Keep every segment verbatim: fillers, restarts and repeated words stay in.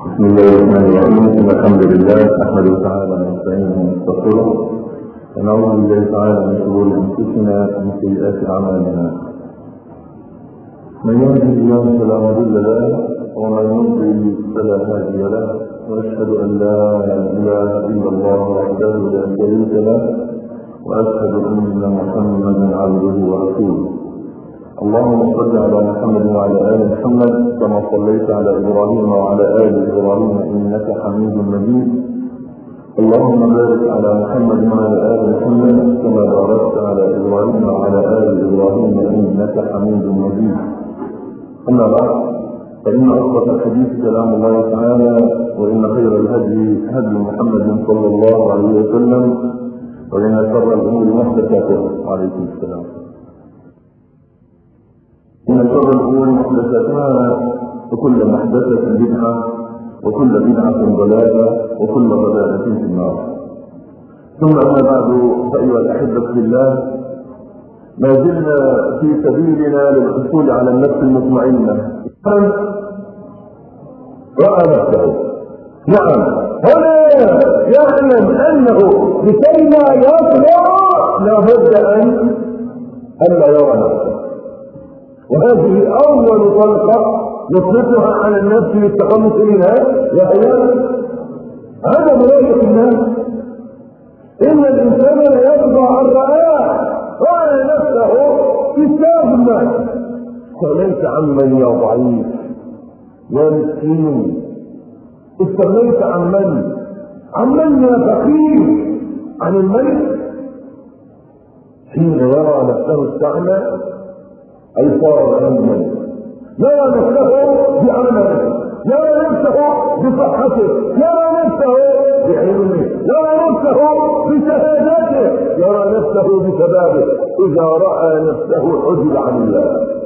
بسم الله الرحمن الرحيم. الحمد لله نحمده تعالى ونستعينه ونستغفره ونعوذ بالله تعالى من شرور انفسنا ومن سيئات اعمالنا. من يهده الله فلا مضل له ومن يضلل فلا هادي له، واشهد ان لا اله الا الله وحده لا شريك له، واشهد ان محمدا عبده ورسوله. اللهم صل على محمد وعلى ال محمد كما صليت على ابراهيم وعلى ال ابراهيم انك حميد مجيد. اللهم بارك على محمد وعلى ال محمد كما باركت على ابراهيم وعلى ال ابراهيم انك حميد مجيد. اما بعد، فان اصدق الحديث كلام الله تعالى، وان خير الهدي هدي محمد صلى الله عليه وسلم، وان شر الامور محدثاتها. وعليكم السلام. إن شر الأمور محدثاتها، وكل محدثة بدعة، وكل بدعة ضلالة، وكل ضلالة في النار. ثم أما بعد، فأيها الأحبة في الله، ما زلنا في سبيلنا للحصول على النفس المطمئنة. رأى نفسه، نعم، هنا يعلم أنه لكي لا يطلع لابد أن ألا يرى نفسه، وهذه أول طلقة نطلقها على النفس للتخلص منها، وهي عدم رؤية الناس. إن الإنسان لا يرضى عن رآه، رأى نفسه استغنى. استغنيت عمن يا ضعيف يا مسكين، استغنيت عن من؟ عمن يا فقير؟ عن الملك. حين يرى نفسه استغنى أي صار غنيا، يرى نفسه بعمله، يرى نفسه بصحته، يرى نفسه بعلمه، يرى نفسه بشهادته، يرى نفسه بشبابه. إذا رأى نفسه عزل عن الله،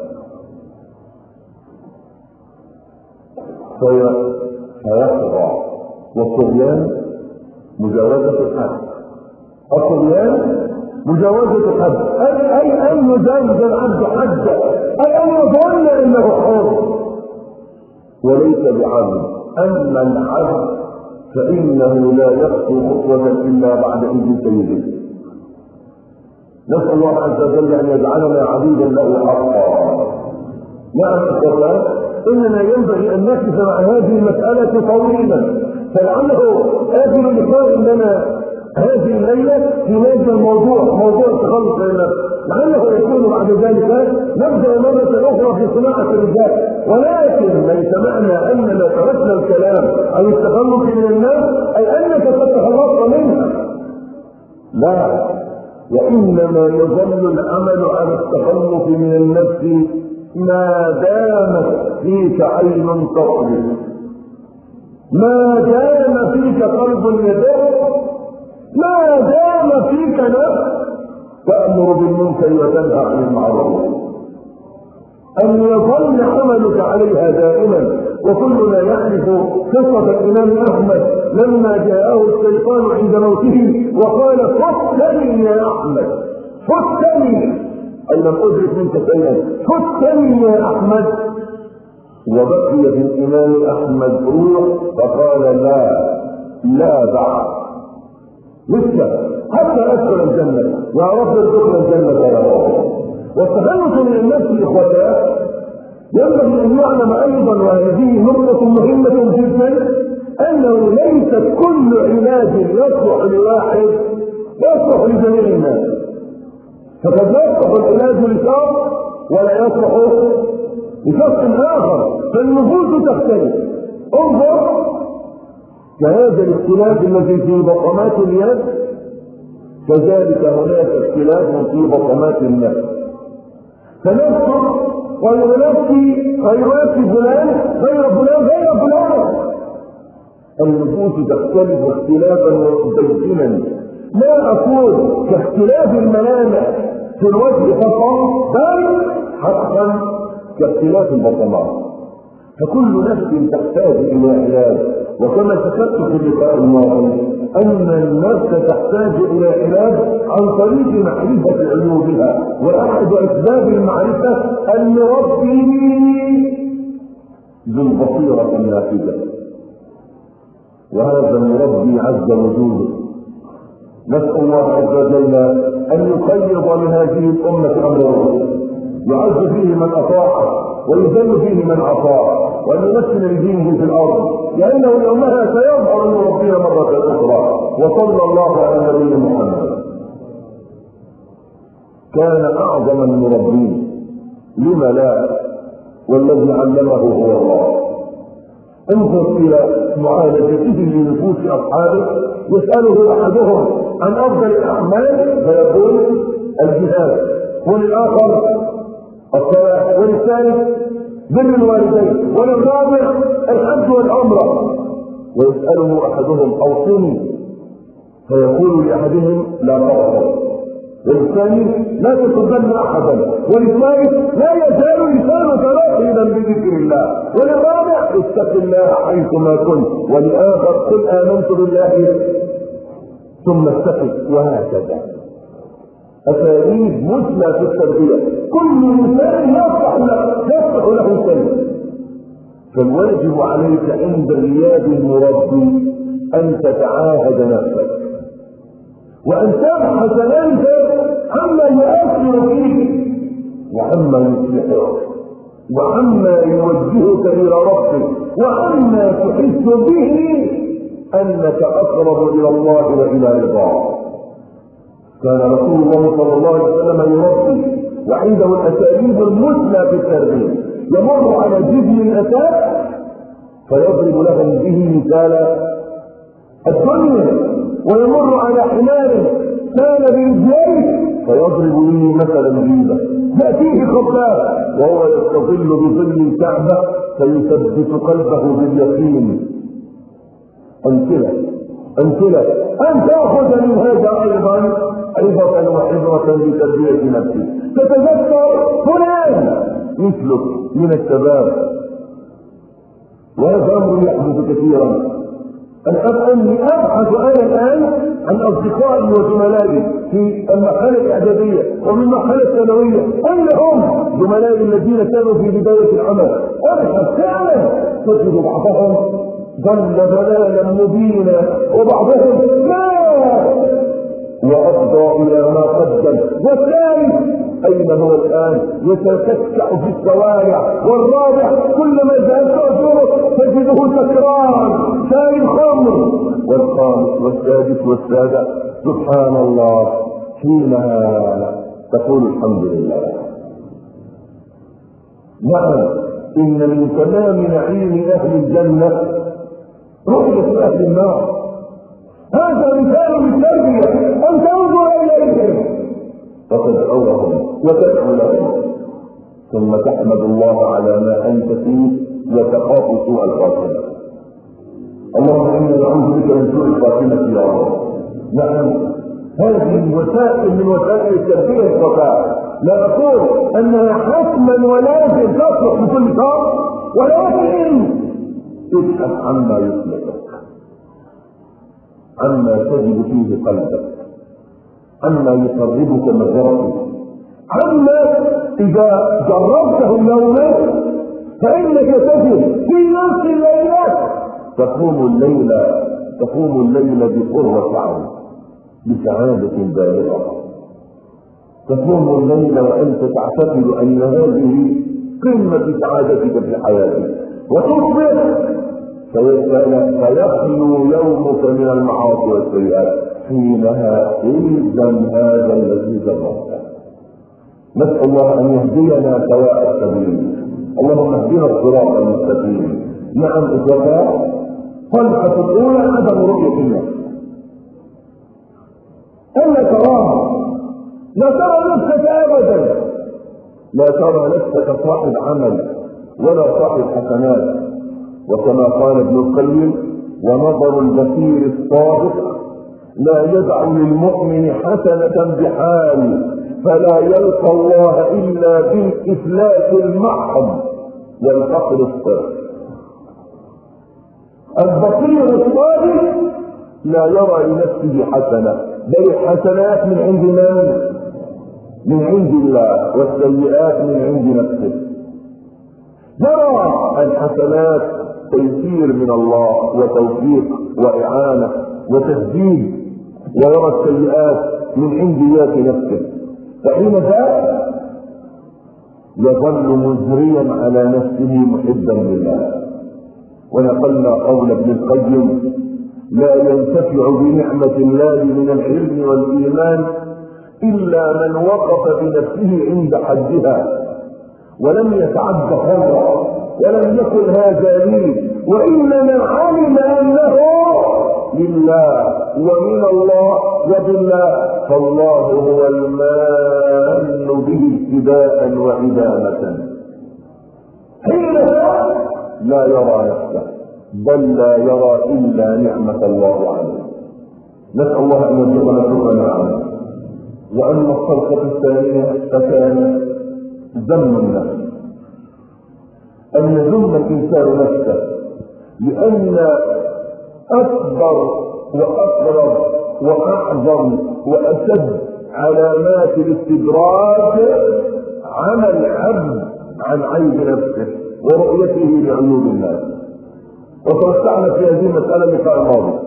فيخضع. والطغيان مجاوزة الحد. الطغيان مجاوزة الحد، أي أي أن يجاوز العبد حده، أي أن يظن أنه حر وليس بعبد. أما العبد فإنه لا يخطو خطوة إلا بعد إذن سيده. نسأل الله عز وجل أن يجعلنا عبيدا له حقا. نعم الصلاة، إننا ينبغي أن نقف مع هذه المسألة طويلا، فلعله آخر لقاء لنا هذه الليلة في هذا الموضوع، موضوع التخلص من النفس، لعله يكون بعد ذلك نبدأ مرة أخرى في صناعة الرجال. ولكن ليس معنى أننا تركنا الكلام عن التخلص من النفس أي أنك تتخلص منها، لا، وإنما يظل العمل على التخلص من النفس ما دامت فيك عين تطلب، ما دام فيك قلب يدق، ما دام فيك نفس تأمر بالمنكر وتنهى عن المعروف، أن يظل عملك عليها دائما. وكلنا يعرف قصة الإمام أحمد لما جاءه الشيطان عند موته وقال: فتني يا أحمد، فتني، أي لم أدرك منك شيئا، فتني يا أحمد. وبقي في الإمام أحمد روح فقال: لا لا بعد، لسه حتى أدخل الجنة، يا رب ادخل الجنة يا رب. والتخلص من النفس إخوتاه ينبغي أن يعلم أيضا، وهذه نقطة مهمة جدا، أنه ليست كل علاج يصلح لواحد يصلح لجميع الناس. فقد يصلح العلاج لشخص ولا يصلح لشخص آخر، فالنفوس تختلف. انظر كهذا الاختلاف الذي في بطمات اليد، كذلك هناك اختلاف في بطمات النفس. فنفسه غير نفسي غير نفس فلان غير فلان غير فلان. النفوس تختلف اختلافا مبينا، لا أقول كاختلاف الملامح في الوجه فقط، بل حقا كاختلاف البطمات. فكل نفس تحتاج إلى علاج. وكما ذكرت في اللقاء الماضي أن النفس تحتاج إلى علاج عن طريق معرفة عيوبها، وأحد أسباب المعرفة أن نربي ذو البصيرة النافذة. وهذا المربي عز وجوده. نسأل الله عز وجل أن يقيض من هذه الأمة أمره، يعز فيه من أطاعه ويذل فيه من عصاه، وأن يمثل لدينه في الأرض، لأنه يومها سيظهر أن ربنا مرة أخرى. وصلى الله على نبينا محمد. كان أعظم المربين، لم لا؟ والذي علمه هو الله. انظر إلى معالجته لنفوس أصحابه، يسأله أحدهم عن أفضل الأعمال فيقول الجهاد، وللآخر الصلاة، وللثالث بر الوالدين، وللرابع الحج والعمرة. ويسأله أحدهم أوصني فيقول لأحدهم لا تغضب، والثاني لا تصدن أحدا، والثالث لا يزال لسانك راقدا بذكر الله، وللرابع اتق الله حيثما كنت، وللآخر قل آمنت بالله ثم استقم. وهكذا أساليب مثلى في التربية، كل إنسان يفتح له يفتح له شيء. فالواجب عليك عند غياب المربي أن تتعاهد نفسك، وأن تبحث أنت عما يؤثر فيك، وعما يصلحك، وعما يوجهك إلى ربك، وعما تحس به أنك أقرب إلى الله وإلى رضاه. كان رسول الله صلى الله عليه وسلم يربي، وعنده الأساليب المثلى في التربية. يمر على جبل الأساس فيضرب لهم به مثال الدنيا، ويمر على حمار كان برجليه فيضرب به مثل الجيبة. يأتيه خباب وهو يستظل بظل الكعبة فيثبت قلبه باليقين. أمثلة أمثلة أن تأخذ من هذا أيضا عظة وحبرة لتربية نفسك. تتذكر فلان مثلك من الشباب، وهذا أمر يحدث كثيرا. الآن أني أبحث أنا الآن عن أصدقائي وزملائي في المرحلة الإعدادية ومن المرحلة الثانوية، أين هم زملائي الذين كانوا في بداية العمل؟ أبحث فعلا تجد بعضهم ضل ضلالا مبينا، وبعضهم لا وأفضى إلى ما قدم، والثالث أين هو الآن؟ يتكسع في الشوارع، والرابع كلما ذهبت أزوره تجده سكران شاي خمر، والخامس والسادس والسابع سبحان الله حينها تقول الحمد لله. نعم، إن من تمام نعيم أهل الجنة رؤية أهل النار. هذا مثال للتربية، أن تنظر إليهم فتدعوهم وتدعو لهم، ثم تحمد الله على ما أنت فيه وتخاف سوء الخاتمة. اللهم إنا نعوذ بك من سوء الخاتمة يا رب. نعم، هذه وسائل من وسائل التربية الصفاء. لا أقول أنها حتما ولازم تصلح بكل شر، ولكن ابحث عما يصلحك، عما تجد فيه قلبك، عما يقربك من ربك، عما إذا جربته يوما فإنك تجد في نفس الليلة تقوم الليل تقوم الليل بقرة عين، بسعادة بالغة. تقوم الليل وأنت تعتقد أن هذه قمة سعادتك في حياتك، وتصبح فيخلو يومك من المعاصي والسيئات. حينها إلزم هذا الذي جربته. نسأل الله أن يهدينا سواء السبيل. اللهم اهدنا الصراط المستقيم. نعم إخوتنا، طلحة الأولى عدم رؤية النفس. ألا تراها، لا ترى نفسك أبدا، لا ترى نفسك صاحب عمل ولا صاحب حسنات. وكما قال ابن القيم: ونظر البصير الصادق لا يدع للمؤمن حسنة بحال، فلا يلقى الله إلا بالإفلاس المحض والفقر الصرف. البصير الصادق لا يرى لنفسه حسنة، بل الحسنات من عند من؟ من عند الله، والسيئات من عند نفسه. يرى الحسنات تيسير من الله وتوفيق وإعانة وتسديد، ويرى السيئات من عند ذات نفسه، فحين ذاك يظل مزريا على نفسه محبا لله. ونقلنا قول ابن القيم: لا ينتفع بنعمة الله من العلم والإيمان إلا من وقف بنفسه عند حدها ولم يتعد حرا ولم يكن هذا لي، وإنما علم أنه لله ومن الله وبالله، فالله هو المان به ابتداء وإدامة. حين لا يرى نفسه بل لا يرى إلا نعمة الله عليه. نسأل الله أن يرزقنا شكر نعمه. وأما الخلقة الثانية فكان ذم النفس، أن يذم الإنسان نفسه، لأن أكبر وأقرب وأعظم وأشد علامات الاستدراج عمى العبد عن عيب نفسه ورؤيته لعيوب الناس. وتوسعنا في هذه المسألة اللقاء الماضي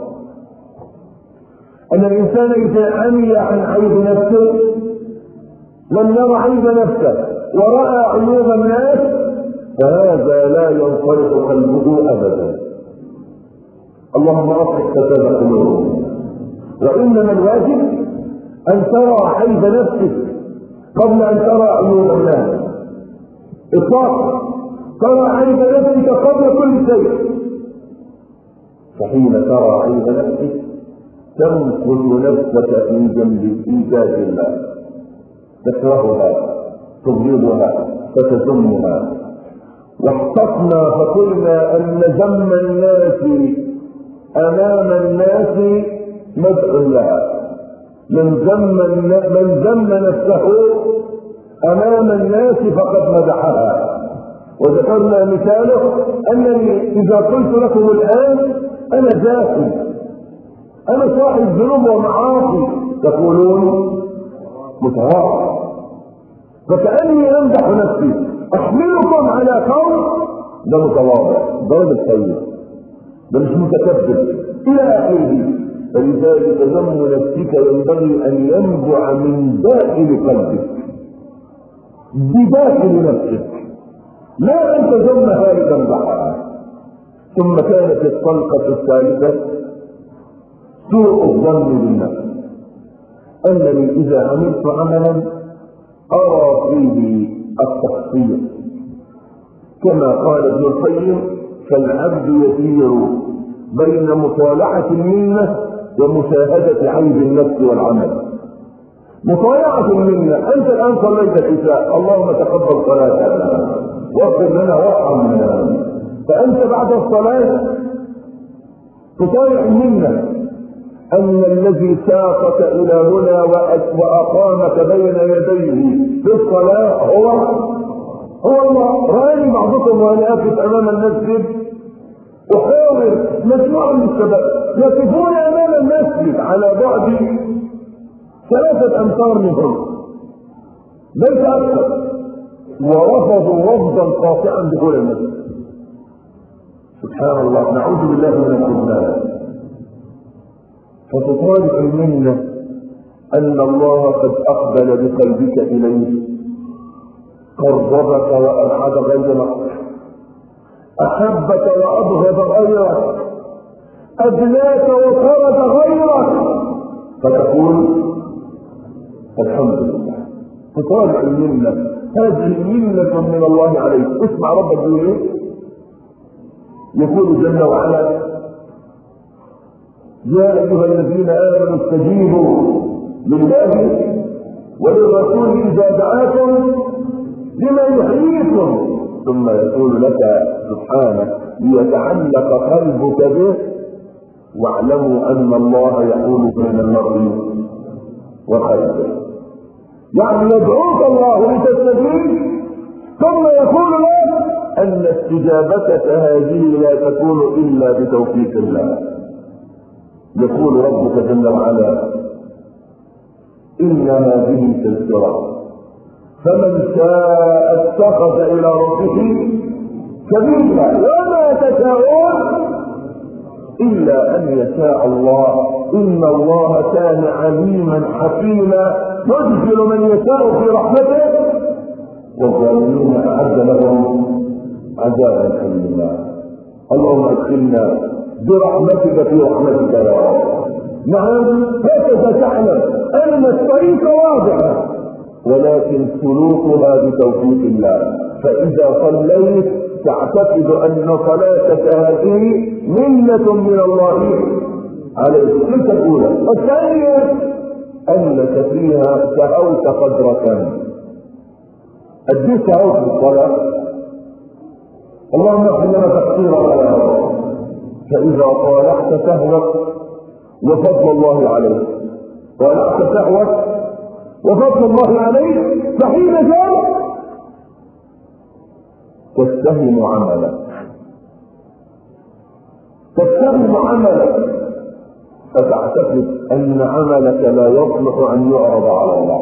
أن الإنسان إذا عمي عن عيب نفسه لم يرى عيب نفسه ورأى عيوب الناس فهذا لا ينصرف قلبه أبدا. اللهم أصلح فساد قلوبهم. وإنما الواجب أن ترى عيب نفسك قبل أن ترى عيوب الناس إطلاقا. ترى عيب نفسك قبل كل شيء. فحين ترى عيب نفسك تمكث نفسك في جنب إيجاد الله، تكرهها تبغضها فتذمها. واحتطنا فقلنا أن ذم الناس أمام الناس مدح لها. من ذم من ذم نفسه أمام الناس فقد مدحها. وذكرنا مثاله أنني إذا قلت لكم الآن أنا جاهل، أنا صاحب ذنوب ومعاصي، تقولون متواضع، فكأني أمدح نفسي. أحملكم على قول ده متواضع، ده راجل طيب، ده مش متكبر إلى آخره. فلذلك ذم نفسك ينبغي أن ينبع من داخل قلبك، بداخل نفسك، لا أن تذمها لتمدحها. ثم كانت الطلقة الثالثة سوء الظن بالنفس، أنني إذا عملت عملا أرى فيه التقصير، كما قال ابن القيم: فالعبد يسير بين مطالعة المنة ومشاهدة عيب النفس والعمل. مطالعة المنة، أنت الآن صليت العشاء، اللهم تقبل صلاتنا واغفر لنا وارحمنا، فأنت بعد الصلاة تطالع المنة أن الذي ساقك إلى هنا وأقامك بين يديه في الصلاة هو هو الله. رأي بعضكم وأنا آكف أمام المسجد أحاول مجموعة من الشباب يقفون أمام المسجد على بعد ثلاثة أمتار منهم ليس أكثر، ورفضوا رفضا قاطعا دخول المسجد. سبحان الله، نعوذ بالله من الخذلان. فتطالع المنة أن الله قد أقبل بقلبك إليه، قربك وأبعد غيرك، أحبك وأبغض غيرك، أدناك وطرد غيرك، فتقول الحمد لله. تطالع المنة، هذه منة من الله عليك. اسمع ربك يقول ايه؟ يقول جل وعلا: يا أيها الذين آمنوا استجيبوا لله وللرسول إذا دعاكم لما يحييكم، ثم يقول لك سبحانه: ليتعلق قلبك به واعلموا أن الله يحول بين المرء وقلبه. يعني يدعوك الله لتستجيب، ثم يقول لك أن استجابتك هذه لا تكون إلا بتوفيق الله. يقول ربك جل وعلا: إن هذه تذكرة فمن شاء اتخذ إلى ربه سبيلا وما وما تشاءون إلا أن يشاء الله إن الله كان عليما حكيما يدخل من يشاء في رحمته والظالمين أعد لهم عذابا أليما. اللهم ادخلنا برحمتك في رحمتك يا رب. نعم هكذا تعلم أن الطريق واضحة ولكن سلوكها بتوفيق الله. فإذا صليت تعتقد أن صلاتك هذه منة من الله عليك. تلك الأولى. الثانية أنك فيها سهوت قدرك. أديت سهوت الصلاة اللهم اغفر لنا تقصيرنا يا رب. فإذا طالعت سهوك وفضل الله عليك طالعت سهوك وفضل الله عليك فحين ذلك تستهم عملك تستهم عملك فتعتقد أن عملك لا يصلح أن يعرض على الله.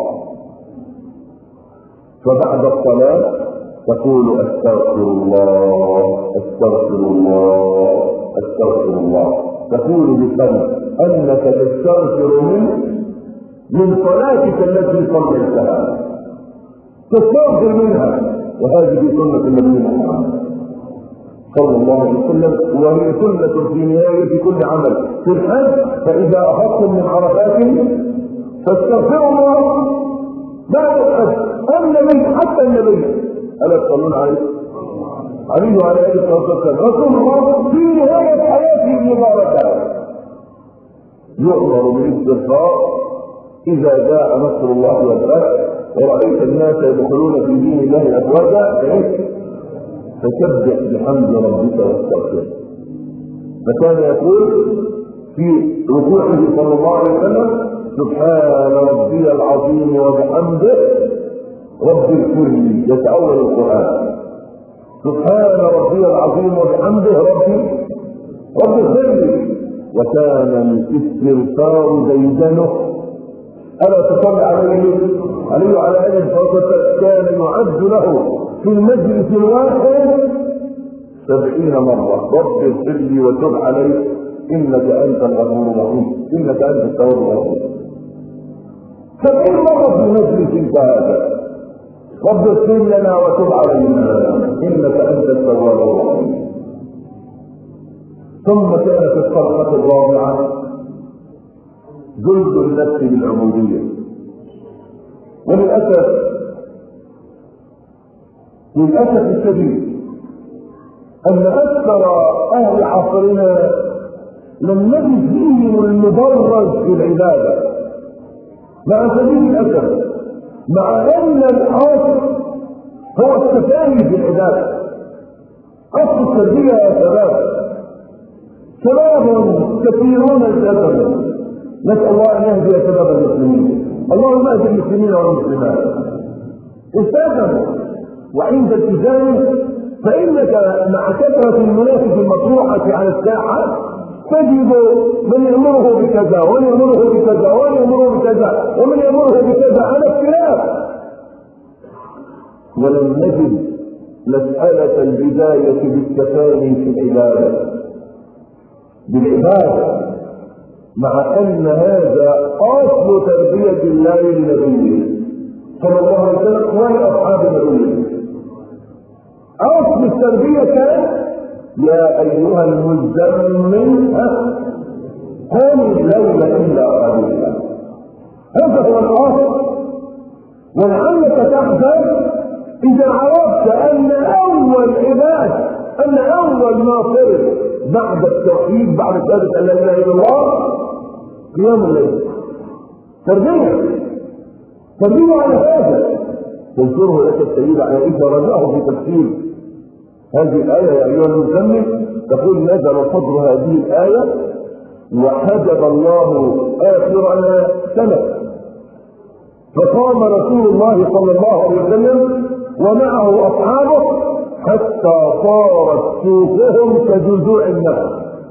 فبعد الصلاة تقول استغفر الله استغفر الله استغفر الله. تقول بقلب أنك تستغفر منه من صلاتك التي صليتها تستغفر منها. وهذه سنة النبي محمد صلى الله عليه وسلم وهي سنة في نهاية كل عمل. في الحج فإذا أخذتم من عرفات فاستغفروا الله بعد الحج. النبي حتى النبي ألا تصلون عليه عليه وعلى آله الصلاة والسلام رسول الله في نهاية حياته المباركة يؤمر بالاستغفار إذا جاء نصر الله والفتح ورأيت الناس يدخلون في دين الله أفواجا فسبح بحمد ربك واستغفره. فكان يقول في ركوعه صلى الله عليه وسلم سبحان ربي العظيم وبحمده رب اغفر لي. يتأول القرآن سبحان ربي العظيم وبحمده ربي رب اغفر لي. وكان الاستغفار ديدنه ألا تصلي عليه عليه وعلى آله الصلاة كان يعد له في المجلس الواحد سبعين مرة رب اغفر لي وتب علي إنك أنت الغفور الرحيم إنك أنت التواب الرحيم. سبعين مرة في مجلس كهذا رب اغفر لنا وتب علينا إنك أنت التواب الرحيم. ثم كانت الصرخة الرابعة جلد النفس بالعبودية. وللأسف للأسف الشديد أن أكثر أهل عصرنا لم نجد فيهم المدرج في العبادة مع شديد الأسف مع أن الأصل هو التفاهي في العبادة. أصل التربية يا شباب شباب كثيرون التزموا نسأل الله أن يهدي شباب المسلمين. اللهم اهد المسلمين والمسلمات التزموا وعند التزامه فإنك مع كثرة المنافس المطروحة على الساحة تجد من يأمره بكذا ومن يأمره بكذا ومن يأمره بكذا ومن يأمره بكذا على اختلاف. ولم نجد مسألة البداية بالتفاني في العبادة بالعبادة مع أن هذا أصل تربية الله لنبيه صلى الله عليه وسلم ولأصحاب نبيه. أصل التربية كان يا أيها المزمل قم الليل إلا قليلا. هذا هو الأصل. ولعلك تحزن إذا عرفت أن أول عبادة أن أول ما فرض بعد التوحيد بعد شهادة أن لا إله إلا الله قيام الليل. تربية تربية على هذا تذكره لك السيدة عائشة رجعه في تفسير هذه الآية يا أيها المزمل تقول نزل صدر هذه الآية وحجب الله آخرنا سنة فقام رسول الله صلى الله عليه وسلم ومعه أصحابه حتى صارت سوقهم كجذوع النخل.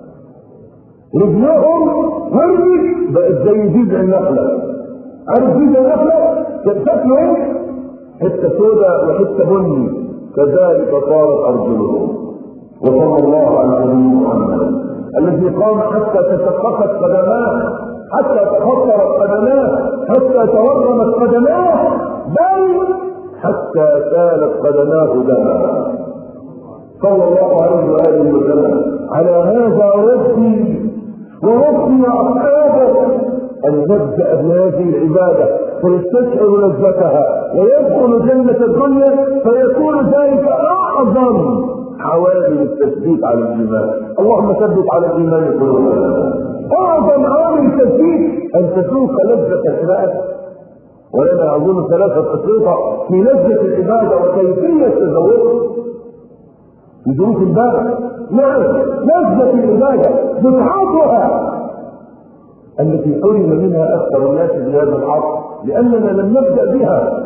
رجلهم ورد بقت زي جذع النخلة. عارف جذع النخلة شكله ايه؟ حتة سوداء وحتة بني كذلك صارت أرجلهم. وصلى الله على نبينا محمد الذي قام حتى تشققت قدماه، حتى تخطرت قدماه، حتى تورمت قدماه، بل حتى سالت قدماه دما. صلى الله عليه واله وسلم. على هذا ربي وربي اصحابه ان نبدا بهذه العباده فيستشعر لذتها ويدخل جنه الدنيا، فيكون ذلك اعظم عوامل التثبيت على الايمان. اللهم ثبت على الايمان قلوبنا. اعظم عامل التثبيت ان تذوق لذه العباده، ولنا اظن ثلاثه اشرطه في لذه العباده وكيفيه تذوقها في ظروف الباب. نعم، لذه العباده متعتها التي حرم منها اكثر الناس في هذا العصر، لاننا لم نبدا بها،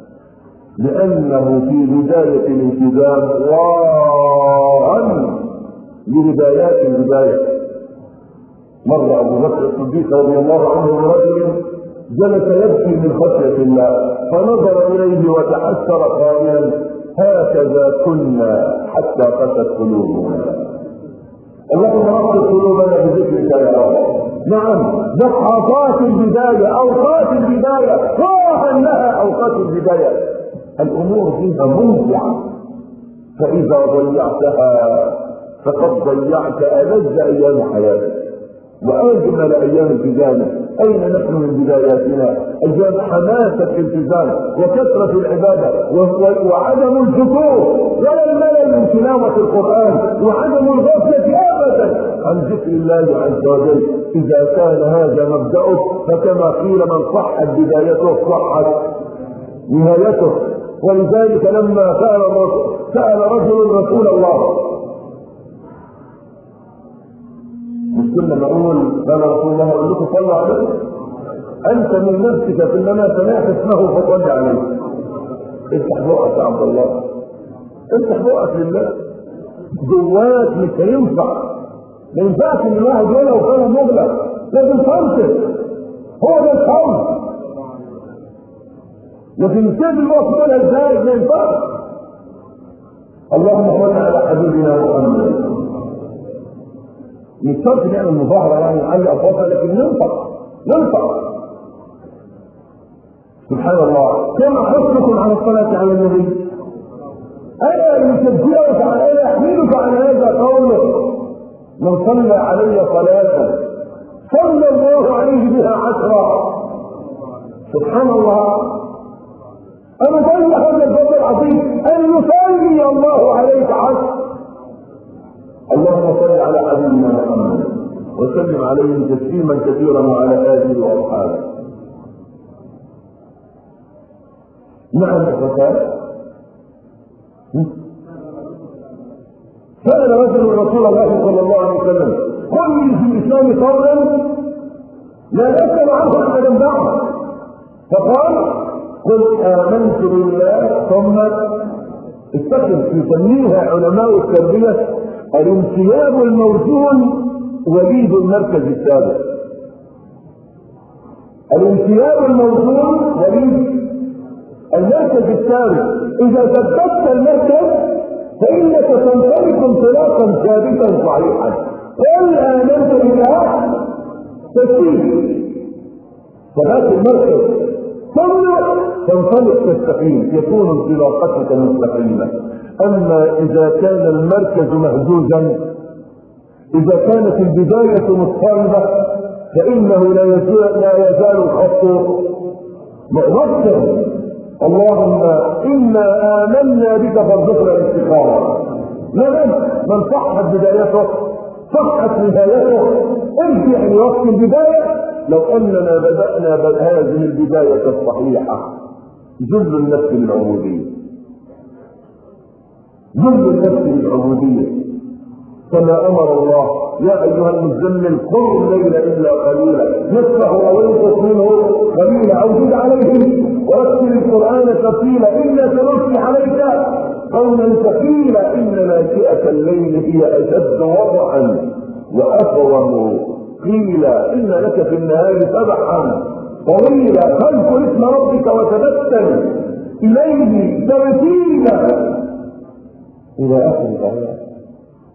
لانه في بدايه الالتزام واعا لبدايات البدايه. مر ابو بكر الصديق رضي الله عنه برجل جلس يبكي من خشيه الله، فنظر اليه وتحسر قائلا: هكذا كنا حتى قست قلوبنا. اللهم اغفر قلوبنا بذكرك يا رب. نعم، لحظات البدايه، اوقات البدايه، راح لها اوقات البدايه، الامور فيها ممتعه، فاذا ضيعتها فقد ضيعت ألذ ايام حياتك واجمل ايام التزامك. اين نحن من بداياتنا؟ ايام حماسه الالتزام وكثره العباده وعدم الفتور ولا الملل من تلاوه القران وعدم الغفله ابدا عن ذكر الله عز وجل. اذا كان هذا مبدأه فكما قيل: من صحت بدايته صحت نهايته. ولذلك لما سأل سأل رجل رسول الله، مش كنا نقول قال رسول الله اقول لكم صلوا عليه؟ انت من نفسك كلما سمعت اسمه فصل عليه. افتح بقك يا عبد الله، افتح بقك لله. جواك مش هينفع، ما ينفعش ان الواحد يقولها وكان مغلق، لازم تنصت. هو ده الصوم. لكن تسيب الوقت تقولها ازاي؟ ما ينفعش. اللهم صل على حبيبنا محمد. مش شرط نعمل مظاهره يعني نعلي اصواتها، لكن ننطق ننطق. سبحان الله. كما حثكم على الصلاه على النبي، الا يشجعك على الا يحملك على هذا قوله: من صلى علي صلاه صلى الله عليه بها عشرا. سبحان الله. انا بقول هذا الفضل العظيم ان يصلي الله عليك عشر. اللهم صل على حبيبنا محمد وسلم عليه تسليما كثيرا وعلى اله واصحابه. نعم الزكاه. سأل رجل رسول الله صلى الله عليه وسلم: قل لي في الاسلام قولا لا نسأل عنه احدا بعد. فقال: قل آمنت بالله ثم استخدم يسميها علماء التربية الانسياب الموزون وليد المركز السابق. الانسياب الموزون وليد المركز السابق. إذا ثبتت المركز فإنك تنطلق انطلاقا ثابتا صحيحا. قل آمنت بالله تسليم ثبات المركز، ثم تنطلق تستقيم، يكون انطلاقتك مستقيمة. أما إذا كان المركز مهزوزا، إذا كانت البداية مضطربة، فإنه لا يزال لا يزال الخط مؤثرا. اللهم إنا آمنا بك فارزقنا الاستقامة. لمن من صحت بدايته صحت نهايته. ارجع لوقت البداية. لو أننا بدأنا بهذه البداية الصحيحة ذل النفس للعبودية، ذل النفس للعبودية، كما أمر الله: يا أيها المزمل قم الليل إلا قليلا نصفه أو انقص منه قليلا أو زد عليه ورتل القرآن ترتيلا إنا سنلقي عليك قولا ثقيلا إن ناشئة الليل هي أشد وضعا وأقوم قيلا إن لك في النهار سبحا طويلا فاذكر اسم ربك وتبتل إليه تبتيلا إلى آخر الآيات.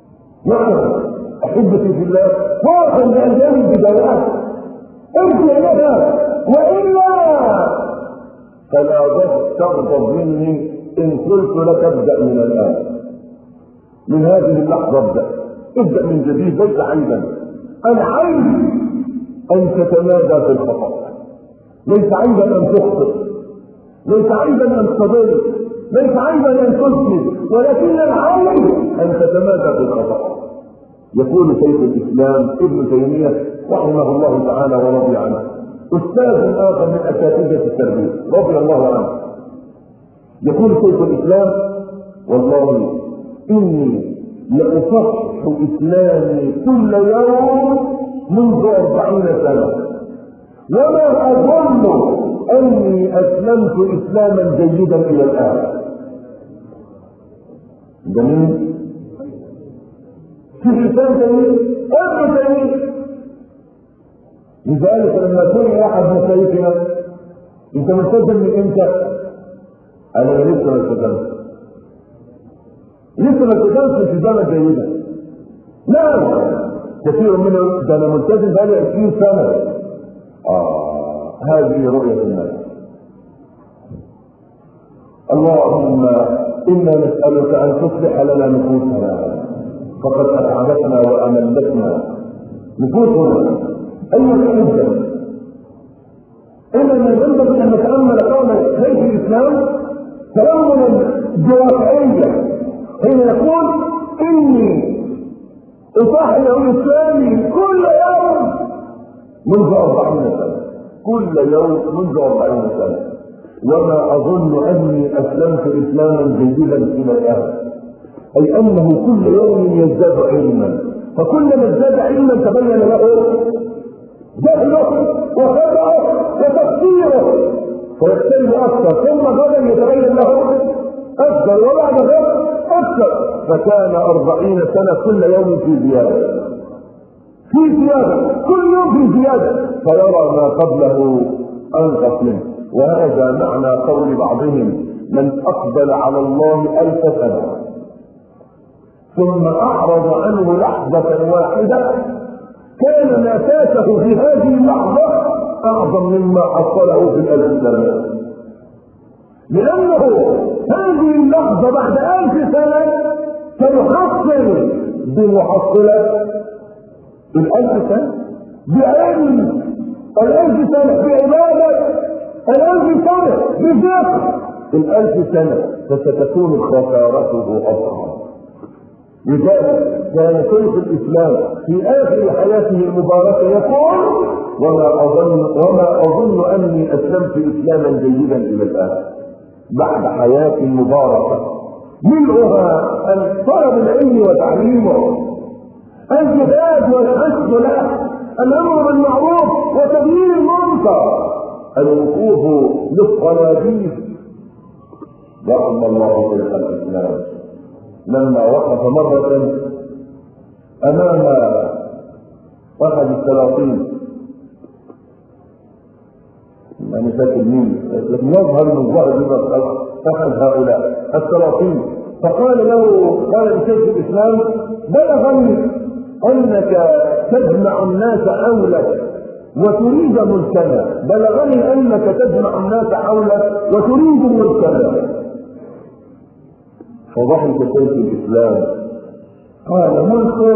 نعم احبتي في الله، واحد من ايام البدايات ارجع لها، والا فلا تغضب مني ان قلت لك ابدا من الان، من هذه اللحظه ابدا ابدا من جديد. ليس عيبا، العيب ان تتمادى في الخطا، ليس عيبا ان تخطئ، ليس عيبا ان تضل، ليس عيبا ان تذنب، ولكن العيب ان تتمادى في الخطا. يقول شيخ الاسلام ابن تيميه رحمه الله تعالى ورضي عنه، استاذ اخر من اساتذه التربيه رضي الله عنه، يقول شيخ الاسلام: والله اني لاصحح اسلامي كل يوم منذ أربعين سنة، وما اظن اني اسلمت اسلاما جيدا الى الان. جميل. في لسان جميل ابن جميل. لذلك لما كان واحد من شيخنا: انت ملتزم من امتى؟ انا لسه ما التزمتش. لسه ما التزمتش التزاما جيدا. لا، كثير منهم ده انا ملتزم بقالي عشرين سنة. اه هذه رؤية الناس. اللهم انا نسألك ان تصلح لنا نفوسنا، فقد اتعبتنا واملتنا نفوسنا. ايها الاحبه، اننا ينبغي ان نتامل قول شيخ الاسلام تاملا بواقعيه حين يقول: اني اصحح اسلامي كل يوم منذ أربعين سنة، كل يوم منذ أربعين سنة، وما اظن اني اسلمت اسلاما جيدا الى الان. اي انه كل يوم يزداد علما، فكلما ازداد علما تبين له جهله وخطأه وتقصيره فيختلف اكثر، ثم غدا يتبين له اكثر، وبعد غد اكثر، فكان أربعين سنة كل يوم في زيادة، في زيادة، كل يوم في زيادة، فيرى ما قبله انقص منه. وهذا معنى قول بعضهم: من اقبل على الله الف سنة ثم اعرض عنه لحظة واحدة كان ما فاته في هذه اللحظة اعظم مما حصله في الالف سنة، لانه هذه اللحظة بعد الف سنة سيحصل بمحصلة الالف سنة، بعلم الالف سنة، بعبادة الالف سنة، بذكر الالف سنة، فستكون خسارته اضخم. لذلك كان شيخ الاسلام في اخر حياته المباركه يقول: وما اظن وما اظن اني اسلمت اسلاما جيدا الى الان، بعد حياه مباركه ملؤها طلب العلم وتعليمه، الجهاد والحث له، الامر بالمعروف وتغيير المنكر، الوقوف للصناديق. رحم الله شيخ الاسلام لما وقف مرة أمام أحد السلاطين، يعني فاكر مين، لكن يظهر من ظهر أحد هؤلاء السلاطين، فقال له، قال لشيخ الإسلام: بلغني أنك تجمع الناس حولك وتريد ملكنا، بلغني أنك تجمع الناس حولك وتريد ملكنا. فضحك شيخ الاسلام قال: ملكه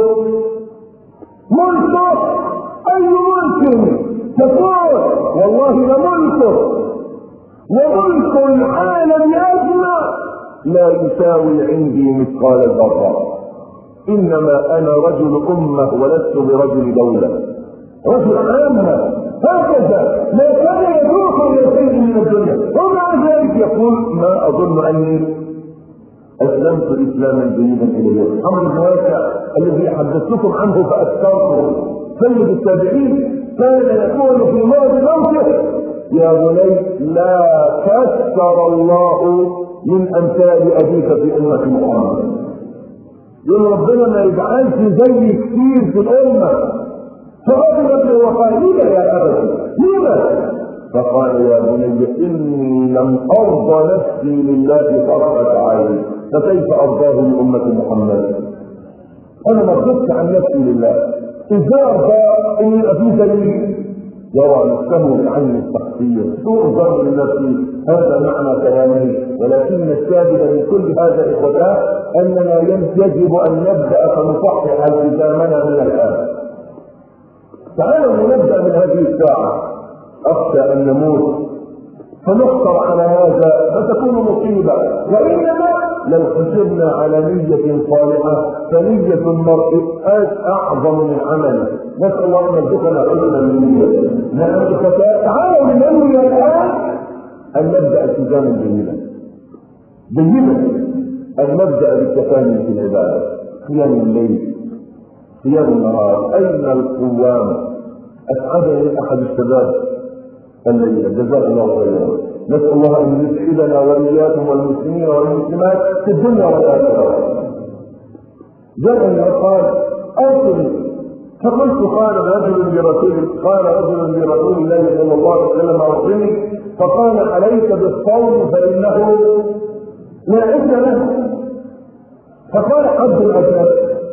ملكه اي ملك تقول؟ والله لملكه، وملك العالم اجمع لا يساوي عندي مثقال ذره، انما انا رجل امه ولست برجل دوله، رجل عامه، هكذا لا كان يذوق الى شيء من الدنيا، ومع ذلك يقول: ما اظن اني اسلمت اسلاما جيدا الى اليوم. امر الواقع الذي حدثتكم عنه فاذكرته سيد التابعين كان يقول في مرض موته: يا بني لا كسر الله من امثال ابيك في امه محمد. يقول ربنا ما يجعلش زي كثير في الامه. فغضب ابنه وقال: لما يا ابتي لما؟ فقال: يا بني اني لم ارضى نفسي لله طرفة عين، فكيف ارضاه لامه محمد؟ انا ما رضيتش عن نفسي لله، ازاي ارضى ان يبقى في دليل يرى نفسه بعين التحقيق تؤذر لنفسه؟ هذا معنى كلامه. ولكن الشاهد من كل هذا اخوتاه اننا يجب ان نبدا فنصحح التزامنا من الان. تعالوا نبدا من هذه الساعه. اخشى ان نموت فنحصر على هذا فتكون مصيبه، وانما لو حسبنا على نيه صالحه فنيه المرء اعظم من عمله. نسال الله ان يرزقنا حسن النيه. نعم تعالوا ننوي الان ان نبدا التزاما جيدا جيدا، ان نبدا بالتفاني في العباده، قيام الليل، قيام النهار. اين القوام؟ اسعدني احد الشباب الليله جزاه الله خيرا، نسال الله ان يسعدنا واياكم والمسلمين والمسلمات في الدنيا والاخره. جاءني وقال اوصني، فقلت قال رجل لرسول قال رجل لرسول الله صلى الله عليه وسلم اوصني، فقال عليك بالصوم فانه لا عد له. فقال حد الاساس،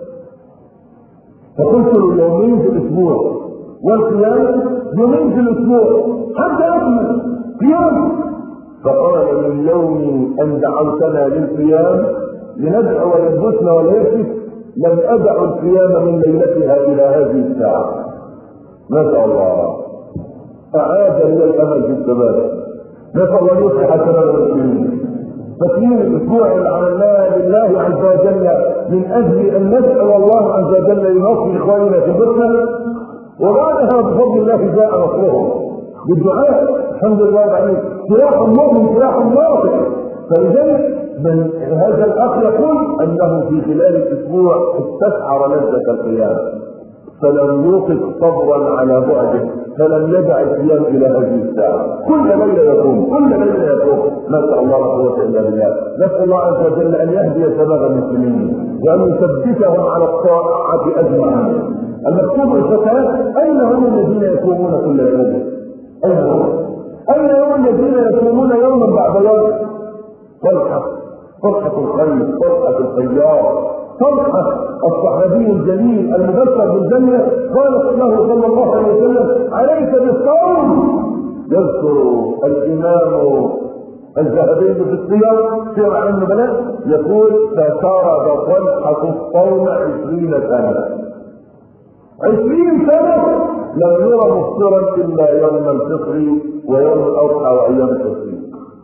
فقلت له يومين في الاسبوع والقيام يومين في الاسبوع حتى اكمل قيام. فقال من يوم ان دعوتنا للقيام لندعو للبسن والهرس لم ادع القيام من ليلتها الى هذه الساعه. نسال الله اعاد لي الامل في الشباب، نسال الله يصلح شباب المسلمين. فكين الاسبوع اللي عملناه لله عز وجل من اجل ان ندعو الله عز وجل لنصر اخواننا في البسنه، وبعدها بفضل الله جاء نصرهم بالدعاء الحمد لله. بعدين سلاح المؤمن سلاح الناصر. فلذلك من هذا الاخ يقول انه في خلال الاسبوع استشعر لذة القيام فلم يوقف صبرا على بعده، فلم يدع القيام الى هذه الساعه. كل ليله يقوم كل ليله يقوم. نسال الله لا قوه الا بالله. نسال الله عز وجل ان يهدي شباب المسلمين وان يثبتهم على الطاعه اجمعين. المكتوب الفتاه اين هم الذين يصومون كل يوم؟ اين هم؟ اين هم الذين يصومون يوما بعد يوم؟ فرحه فرحه الخير، فرحه الخيار، فرحه الصحابي الجليل المبشر بالجنه. قال له صلى الله عليه وسلم عليك بالصوم. يذكر الامام الذهبي في السير سير عن النبلاء يقول فشرب طلحه الصوم عشرين سنه. عشرين سنة لم يرى مفطرا إلا يوم الفطر ويوم الأضحى وأيام التشريق.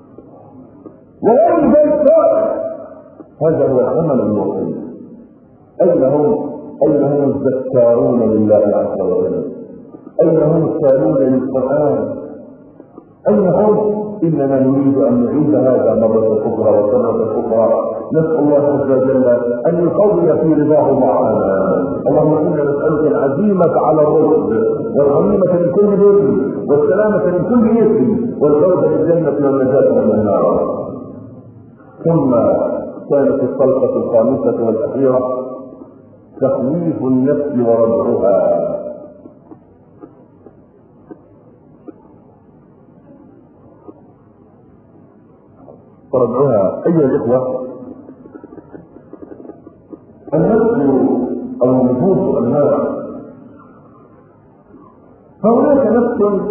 وأين ذلك؟ هذا هو العمل المؤمن. أين هم؟ أين هم الذكارون لله عز وجل؟ أين هم التالون للقرآن؟ أين هم؟ إننا نريد أن نعيد هذا مرة أخرى وسنة أخرى. نسأل الله عز وجل أن يقوي في رضاه معنا. اللهم إنا نسألك العزيمة على الرشد والغنيمة من كل بر والسلامة من كل إثم والفوز بالجنة والنجاة من النار. ثم كانت الطلقة الخامسة والأخيرة تخويف النفس وردعها. وردعها أيها الإخوة، النفس أو النفوس أنواع. فهناك نفس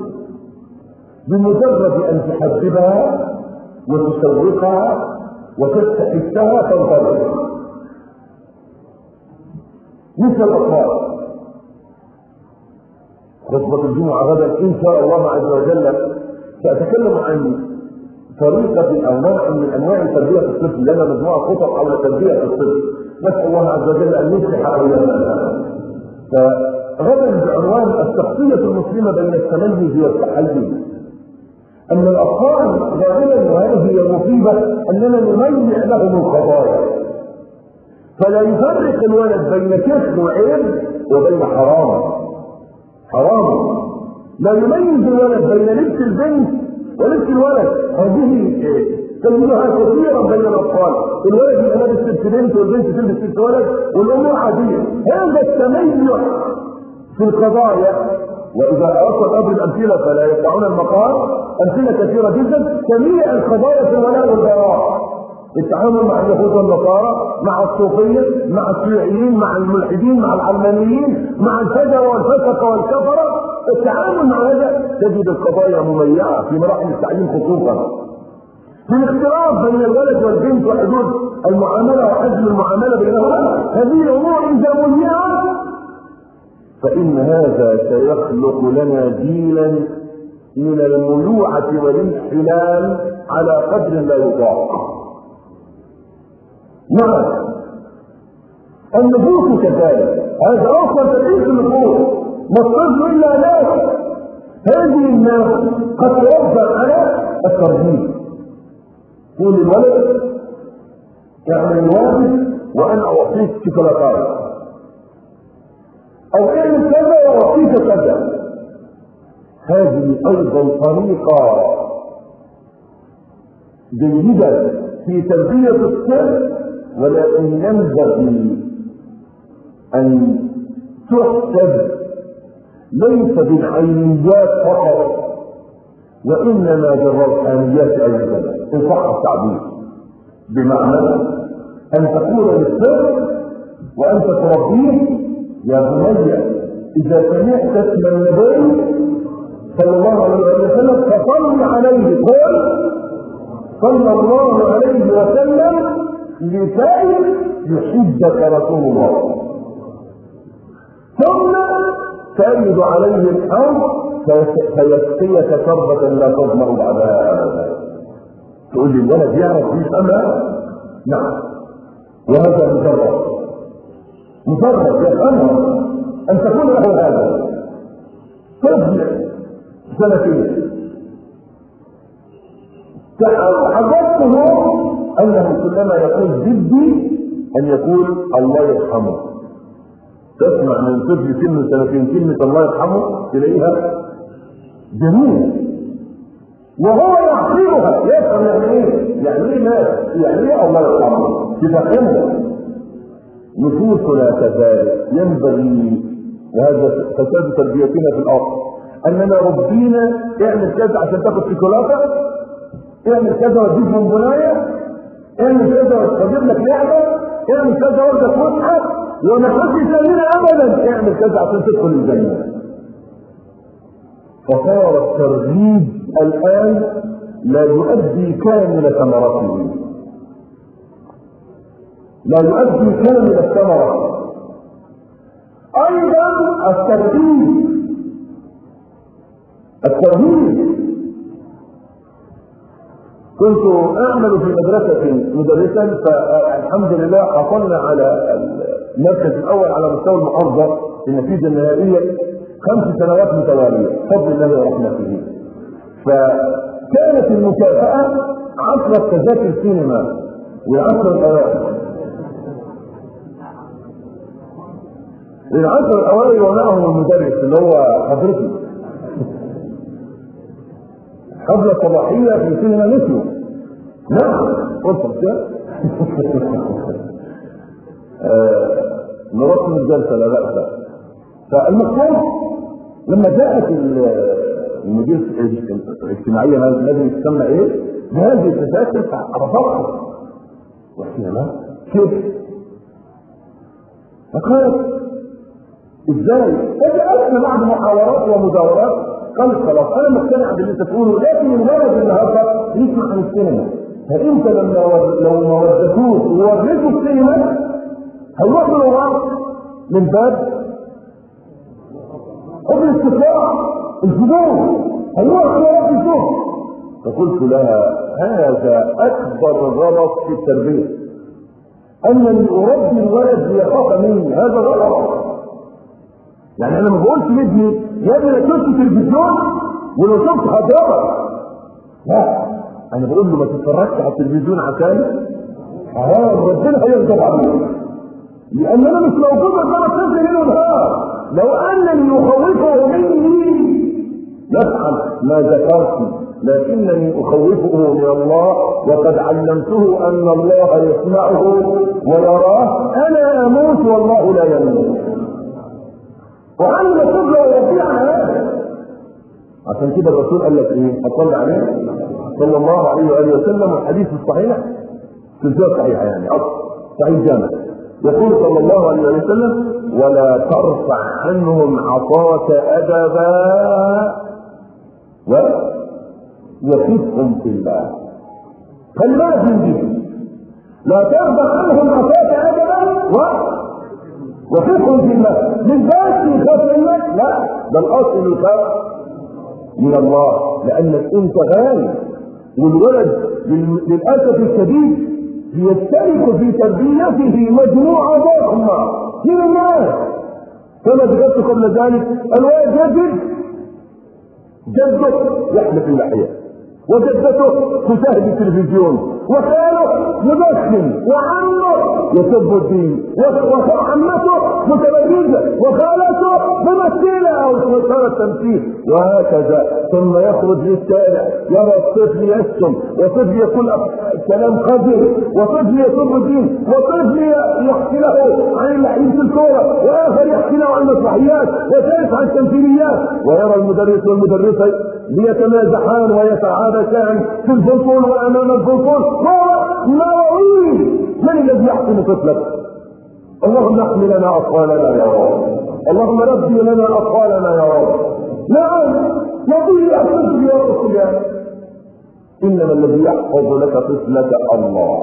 بمجرد أن تحببها وتسوقها وتستحثها تنطلق، مثل الأطفال. خطبة الجمعة غدا إن شاء الله عز وجل سأتكلم عن طريقة أو نوع من أنواع تربية الطفل، لنا مجموعة خطط حول تربية الطفل. نسأل الله عز وجل أن يصلح أولادنا. فغدا بعنوان الشخصية المسلمة بين التميز والتحلي. أن الأطفال غالبا وهذه هي المصيبة أننا نميع لهم القضايا، فلا يفرق الولد بين كفر وعيب وبين حرام. حرام لا يميز الولد بين لبس البنت ولبس الولد. هذه تنويها كثيرا بين الاطفال، الولد يبقى لابس لبس بنت والبنت تلبس لبس ولد والامور عاديه. هذا التميز في القضايا. واذا اردت اضرب الامثله فلا يسعون المقال، امثله كثيره جدا. جميع القضايا في الولاء والبراء التعامل مع اليهود والنصارى، مع الصوفيه، مع الشيوعيين، مع الملحدين، مع العلمانيين، مع الفجر والفسق والكفره، التعامل مع هذا تجد القضايا مميعه في مراحل التعليم خصوصا. في الاختلاط بين الولد والبنت وحدود المعامله وحجم المعامله بينهما، هذه الامور اذا مميعه فان هذا سيخلق لنا جيلا من الميوعه والانحلال على قدر لا يطاق. نعم، النفوس كذلك، هذا اصلا تاريخ النفوس، ما الطفل الا ناس. هذه الناس قد توفر على الترهيب. تقول الولد اعمل الواجب وانا اعطيك شوكولاتات، او اعمل كذا واعطيك كذا. هذه ايضا طريقه جيده في تربيه الطفل، ولكن ينبغي ان تحسب ليس بالعينيات فقط، وانما بالروحانيات ايضا ان صح التعبير. بمعنى ان تقول للطفل وانت تربيه: يا بني اذا سمعت اسم النبي صلى الله عليه وسلم فصل عليه، قل صلى الله عليه وسلم لكي يحبك رسول الله، ثم ترد عليه الحوض فيسقيك شربة لا تظمأ بعدها أبدا. تقول لي الولد يعرف يفهمها؟ نعم، وهذا مجرد مجرد يفهمها أن تكون له هذا طفل سنتين حذرته أنه كلما يقول جدي أن يقول الله يرحمه. تسمع من طفل سنه سنتين كلمة الله يرحمه تلاقيها جميلة، وهو يعقلها، يفهم يعني ايه؟ يعني ايه ناس؟ يعني ايه الله يرحمه؟ تفهمه. نفوسنا كذلك ينبغي، وهذا فساد تربيتنا في الارض، اننا ربينا اعمل كذا عشان تاخد شوكولاته، اعمل كذا واديك بونبونايه، اعمل كذا واجيب لك لعبه، اعمل كذا وردك مصحف، وما حدش يسالنا ابدا اعمل كذا عشان تدخل الجنه. فصار الترغيب الان لا يؤدي كامل ثمرته، لا يؤدي كامل الثمره. ايضا الترغيب الترهيب كنت اعمل في مدرسه مدرسا، فالحمد لله حصلنا على المركز الاول على مستوى المحافظه في النتيجه النهائيه خمس سنوات متواليه بفضل الله ورحمته. فكانت المكافاه عشرة تذاكر سينما وعشر الاوائل. العشر الاوائل ومعهم المدرس اللي هو حضرتي قبل صباحيه في سينما نسيو. نعم قلت كده. نرسم الجلسه لا باس. فالمقصود لما جاءت المدير الاجتماعيه لازم تسمى ايه؟ بهذه التذاكر رفضها. وحينما كيف؟ فقالت ازاي؟ فجأتنا بعد محاورات ومداورات قالت خلاص انا مقتنع باللي انت تقوله، لكن الولد النهارده يسمع عن السينما، فانت لما لو ما ودتوه ووريته السينما هيروح من وراه من باب حب الاستطلاع الفضول، هيروح من وراه يشوف. فقلت لها هذا اكبر غلط في التربيه، انني اربي الولد ليخاف مني، هذا غلط. يعني انا ما بقولش لابني يا ابني لا تشوف تلفزيون ولو شفت هضربك، لا، انا بقول له ما تتفرجش على التلفزيون عشان حرام ربنا هيغضب عليك، لان انا مش موجود قدام الطفل ليل ونهار. لو انني اخوفه مني يفعل ما ذكرت، لكنني اخوفه من الله، وقد علمته ان الله يسمعه ويراه. انا اموت والله لا يموت، وعلم الطفل ويربيه على هذا. عشان كده الرسول قال لك ايه؟ صلى عليه صلى الله عليه واله وسلم الحديث الصحيح سلسلة صحيحة يعني أصل صحيح جامع. يقول صلى الله عليه وسلم: ولا ترفع عنهم عصاك أدبا وخفهم في الله. خلي بالك من دي، لا ترفع عنهم عصاك أدبا وخفهم في الله. مش بس يخاف منك، لا، ده الأصل يخاف من الله، لأنك أنت غالي. والولد للأسف الشديد يشترك في تربيته مجموعة ضخمة من الناس. كما ذكرت قبل ذلك، الولد يجد جده يحلف اللحية، وجدته تشاهد التلفزيون، وخاله مدخن، وعمه يسب الدين، وعمته متبرجة، وخالته ممثلة أو مسار التمثيل، وهكذا. ثم يخرج للشارع يرى الطفل يشتم، وطفل يقول كلام قذر، وطفل يسب الدين، وطفل يحكي له عن لعيبة الكورة، وآخر يحكي له عن المسرحيات، وثالث عن التمثيليات، ويرى المدرس والمدرسة ليتمازحان ويتعاركان في الفصول وامام الفصول. مواعيد من الذي يحكم طفلك؟ اللهم احمي لنا اطفالنا يا رب، اللهم ربي لنا اطفالنا يا رب. نعم يضيع الطفل يا رسول، انما الذي يحفظ لك طفلك الله.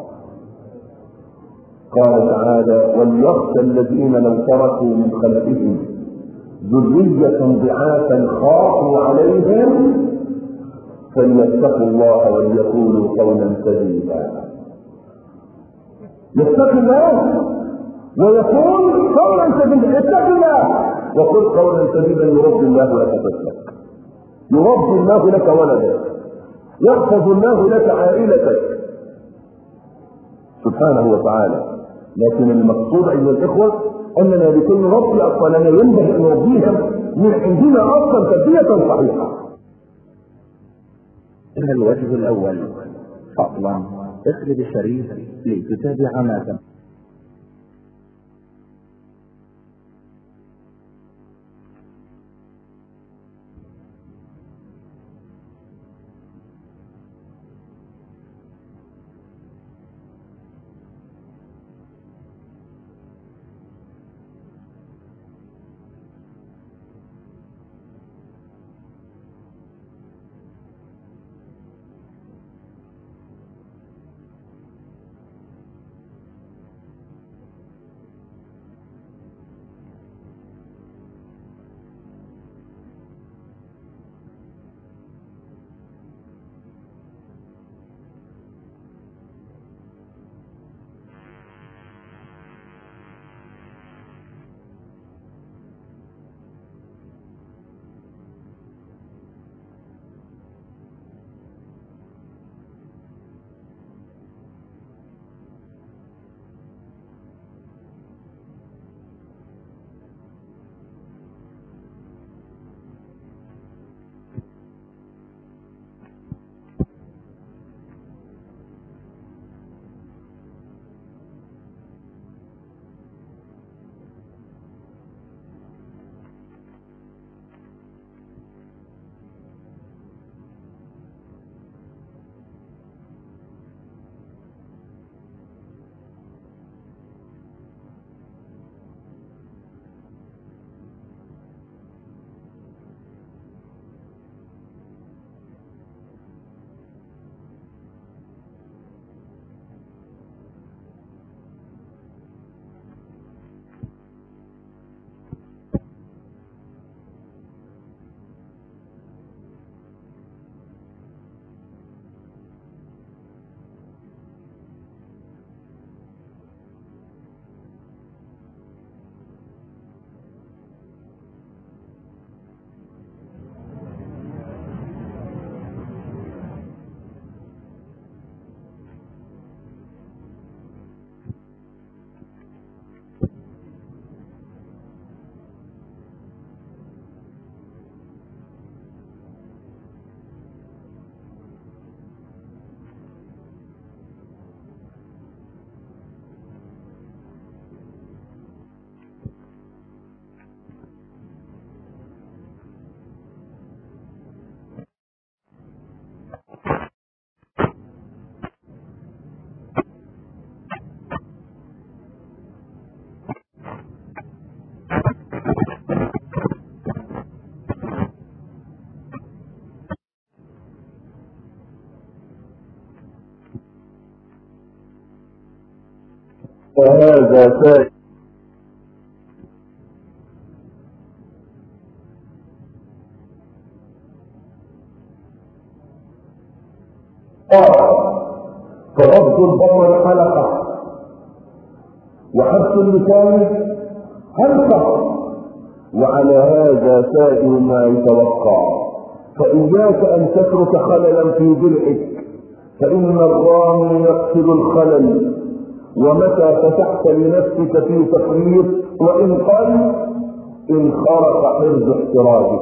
قال تعالى: وليخشى الذين لو تركوا من خلفهم ذرية ضعافا خافوا عليهم فليتقوا الله وليقولوا قولا سديدا. يتق الله ويقول قولا سديدا. اتق الله وقل قولا سديدا يربي الله لك طفلك، يربي الله لك ولدك، يحفظ الله لك عائلتك سبحانه وتعالى. لكن المقصود ايها الاخوه اننا لكل ربي اطفالنا ينبغي ان نربيهم من عندنا اصلا تربيه صحيحه. إن الوجه الأول فضلا اخرج الشريف لتتابع ما تم. هذا سائل فغض البصر حلقة وحبس اللسان حلقة، وعلى هذا سائل ما يتوقع. فإياك أن تترك خللا في ضلعك، فإن الرامي يقصد الخلل، ومتى فتحت لنفسك في تفريط وإن قل انخرط حرز احتراجك.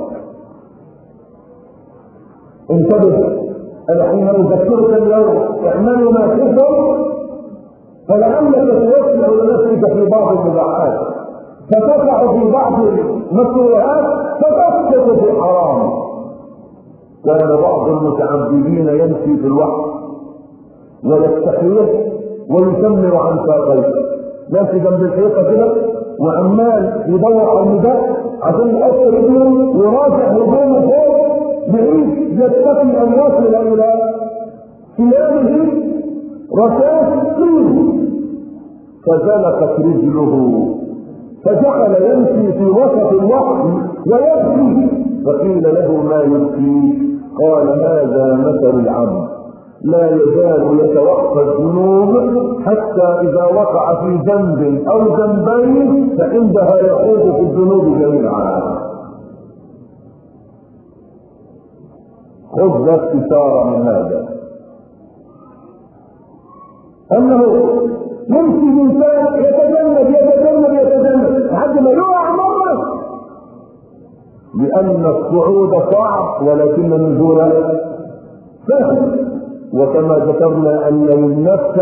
انتبه، أنا حين أذكرك اليوم اعملوا ما تقدر، فلعلك توسع لنفسك في بعض المباحات، فتقع في بعض المكروهات، فتسقط في الحرام. كان بعض المتعبدين يمشي في الوحي ويستحيه ويسمر عن ساقيه، ماشي جنب الحيطه كده وعمال يدور على النداء عشان يقصر رجله وراجع هدومه فوق بعيد يستطيع ان يصل الى ثيابه رشاش فيه، فزلقت رجله فجعل يمشي في وسط الوحي ويبكي، فقيل له ما يبكي؟ قال هذا مثل العبد لا يزال يتوقى الذنوب حتى إذا وقع في ذنب أو ذنبين فعندها يخوض في الذنوب جميعا. خذ لك إشارة من هذا، أنه يمشي الإنسان يتجنب يتجنب يتجنب لحد ما يقع مرة، لأن الصعود صعب ولكن النزول سهل. وكما ذكرنا أن النفس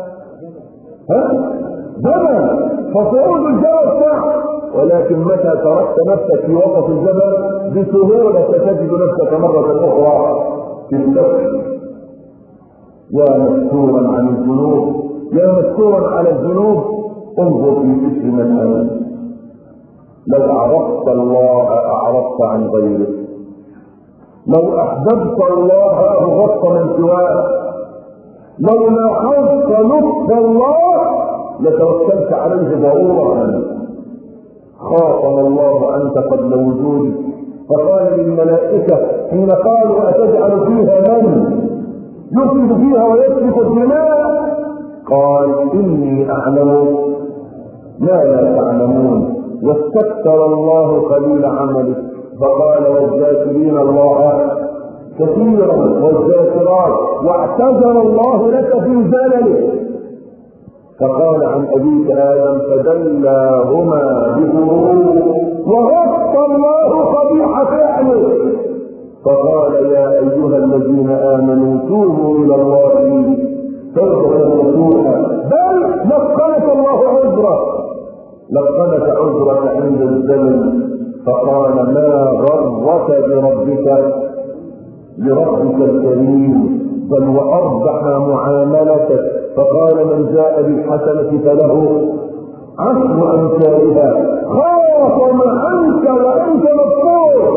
جبل، فصعود الجبل صعب، ولكن متى تركت نفسك في وسط الجبل بسهولة تجد نفسك مرة أخرى في النفس. يا مستورا عن الذنوب، يا مستورا على الذنوب، انظر في اسم من أنت. لو عرفت الله أعرضت عن غيره، لو أحببت الله أبغضت من سواه، لو لاحظت لطف الله لتوكلت عليه ضرورا. خاطب الله أنت قبل وجودك فقال للملائكة حين قالوا أتجعل فيها من يفسد فيها ويسفك الدماء، قال إني أعلم ما لا تعلمون، واستكثر الله قليل عملك، فقال والذاكرين الله كثيرا والذاكرات، واعتذر الله لك في زلله. فقال عن أبيك آدم فدلاهما بغرور وغطى الله قبيح فعله، فقال يا أيها الذين آمنوا توبوا إلى الله توبة نصوحا، بل لقنك الله عذره، لقنك عذرك عند الزمن. فقال ما غرك بربك بربك الكريم، بل وأربح معاملتك. فقال من جاء بالحسنة فله عشر أمثالها، خاصم عنك وأنت مغفور.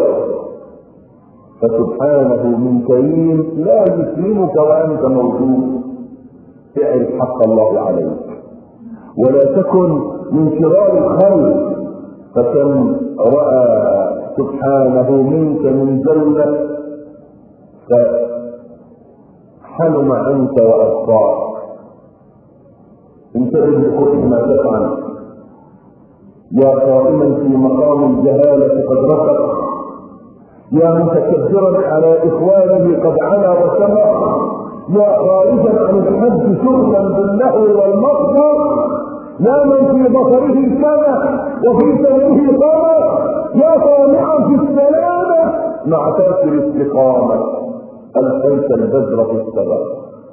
فسبحانه من كريم لا يسلمك وأنت موجود. اعرف حق الله عليك ولا تكن من شرار الخلق، فكم رأى سبحانه منك من جنة فحلم عنك وأبقاك. انتبه لكل ما تفعل يا قائما في مقام الجهالة قد رفق، يا متكبرا على إخوانه قد علا وسمع، يا خارجا عن الحد شغلا باللهو والمصدر، يا من في بصره السمع وفي سمعه قمر، يا طامعا في السلامة مع ترك الاستقامة، ألقيت البذر في السبب.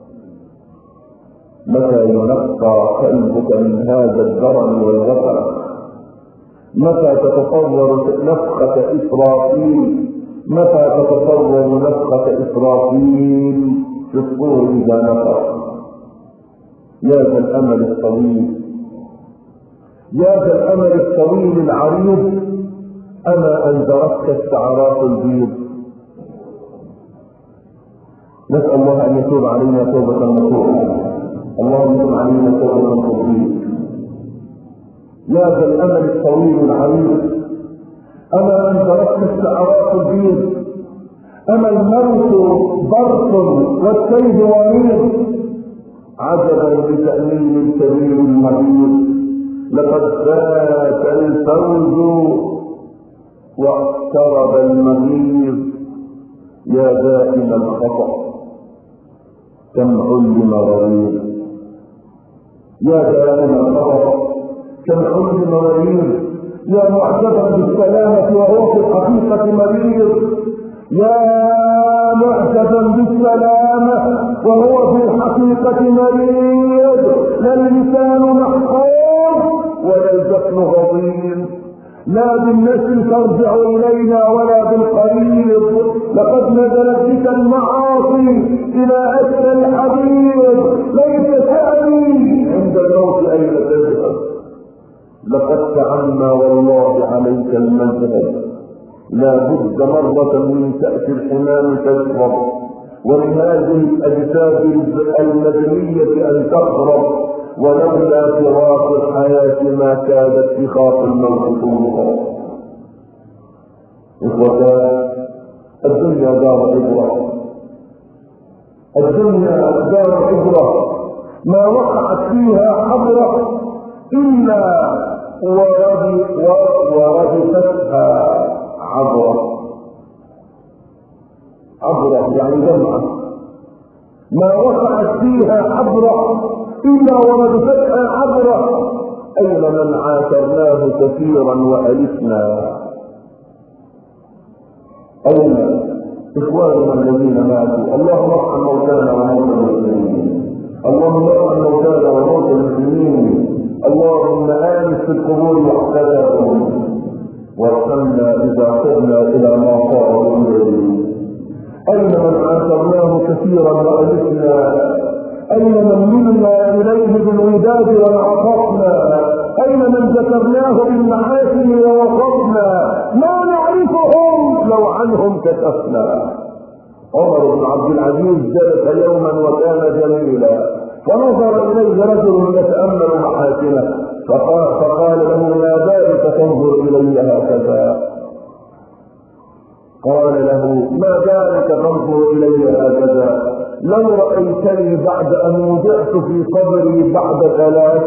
متى ينقى قلبك من هذا الدرن والوفر؟ متى تتصور نفخة إسرافيل؟ متى تتصور نفخة إسرافيل في الصور إذا نفخ؟ يا ذا الأمل الطويل، يا ذا الأمل الطويل العريض، أما أنذرتك السعرات البيض. نسأل الله أن يتوب علينا توبة نصوحا. اللهم تب علينا توبة نصوحا. يا ذا الامل الطويل العريض، اما ان تركت السعرات البيض، اما الموت برق والسيف وريض، عجبا لتأمين الكبير المريض، لقد فات الفوز واقترب المغيظ. يا دائم الخطأ كم علم غريب، يا دائم الخطأ كم علم غريب، يا معجبا بالسلامة وهو في الحقيقة مريض، يا معجبا بالسلامة وهو في الحقيقة مريض. لا اللسان محفوظ ولا الجفن غضيض، لا بالنسل ترجع إلينا ولا بالقريب، لقد نزلت بك المعاصي إلى أسفل الحديد، ليس تأمي عند الموت أين تذهب، لقد تعمى والله عليك المذهب، لا بد مرة من كأس الحمام تشرب، ولهذه الأجساد المدنية أن تخرب، ولولا فراق الحياة ما كادت تخاف الموت طولها. إخوتان، الدنيا دار عبرة، الدنيا دار عبرة ما وقعت فيها حبرة إلا وردفتها عبرة. عبرة يعني جمعة، ما وقعت فيها حبرة إلا وردفتها عبرة. أين من عاشرناه كثيرا وألفنا؟ أين إخواننا الذين ماتوا؟ اللهم ارحم موتانا وموتى المسلمين، اللهم ارحم موتانا وموتى المسلمين، اللهم آنس في القبور واحتلالهم، وارحمنا إذا صرنا إلى ما صار إليه. أين من عاشرناه كثيرا وألفنا؟ أين من منا إليه بالوداد ونعطفنا؟ أين من ذكرناه بالمحاسن ووصفنا؟ ما نعرفهم لو عنهم كشفنا. عمر بن عبد العزيز جلس يوما وكان جميلا، فنظر إليه رجل يتأمل محاسنه، فقال, فقال له: ما بالك تنظر إلي هكذا؟ قال له: ما بالك تنظر إلي هكذا؟ لو رأيتني بعد أن وضعت في قبري بعد ثلاث،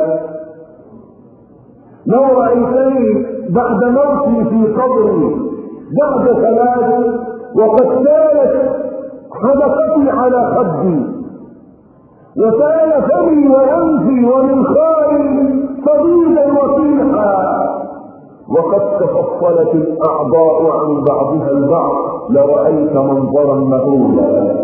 لو رأيتني بعد موتي في قبري بعد ثلاث، وقد سالت حدقتي على خدي، وسال فمي وأنفي ومنخاري صديدا وصيحا، وقد تفصلت الأعضاء عن بعضها البعض، لرأيت منظرا مهولا،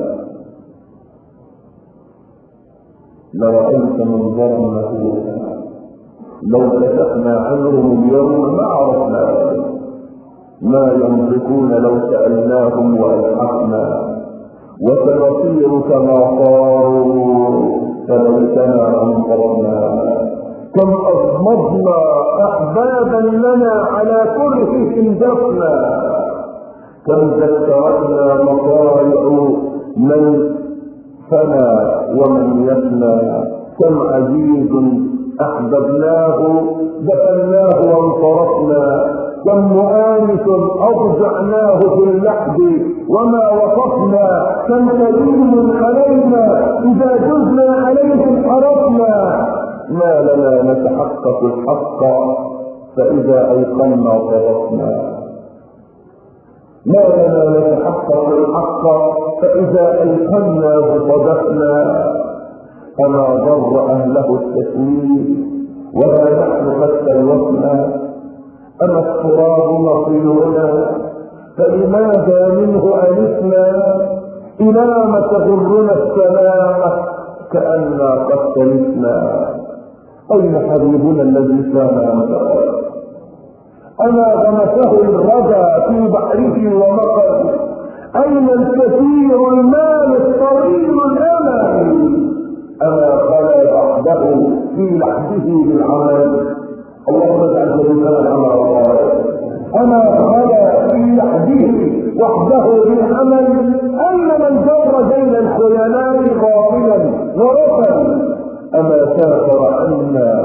لرأيت منظرا مهولا. لو كشفنا عنهم اليوم ما عرفنا ما ينطقون لو سألناهم وألحقنا، وسنصير كما صاروا فليتنا أنظرنا. كم أصمدنا أحبابا لنا على كرههم دفنا، كم ذكرتنا مصارع من فنى ومن يفنى، كم عزيز أحببناه دفناه وانصرفنا، كم مؤانس أضجعناه في اللحد وما وصفنا، كم كريم علينا إذا جزنا عليه حرفنا. ما لنا نتحقق الحق فإذا أيقنا صرفنا، ما لنا نتحقق الحق فإذا أيقناه صدقنا. فما ضر أهله التسويف ولا نحن قد سلوتنا، أما التراب مصيرنا فلماذا منه ألفنا؟ إلى ما تغرنا السلامة كأننا قد تلفنا. أين حبيبنا الذي كان أمثال؟ أما غمسه الردى في بحره ومطر، أين الكثير المال الطويل الأمل؟ أما خلا وحده في لحده بالعمل، اللهم اجعل جميعنا العمل الصالح. أما خلا في لحده وحده بالعمل، أين من جر بين الخيلاء غافلا ورفا؟ أما سافر عنا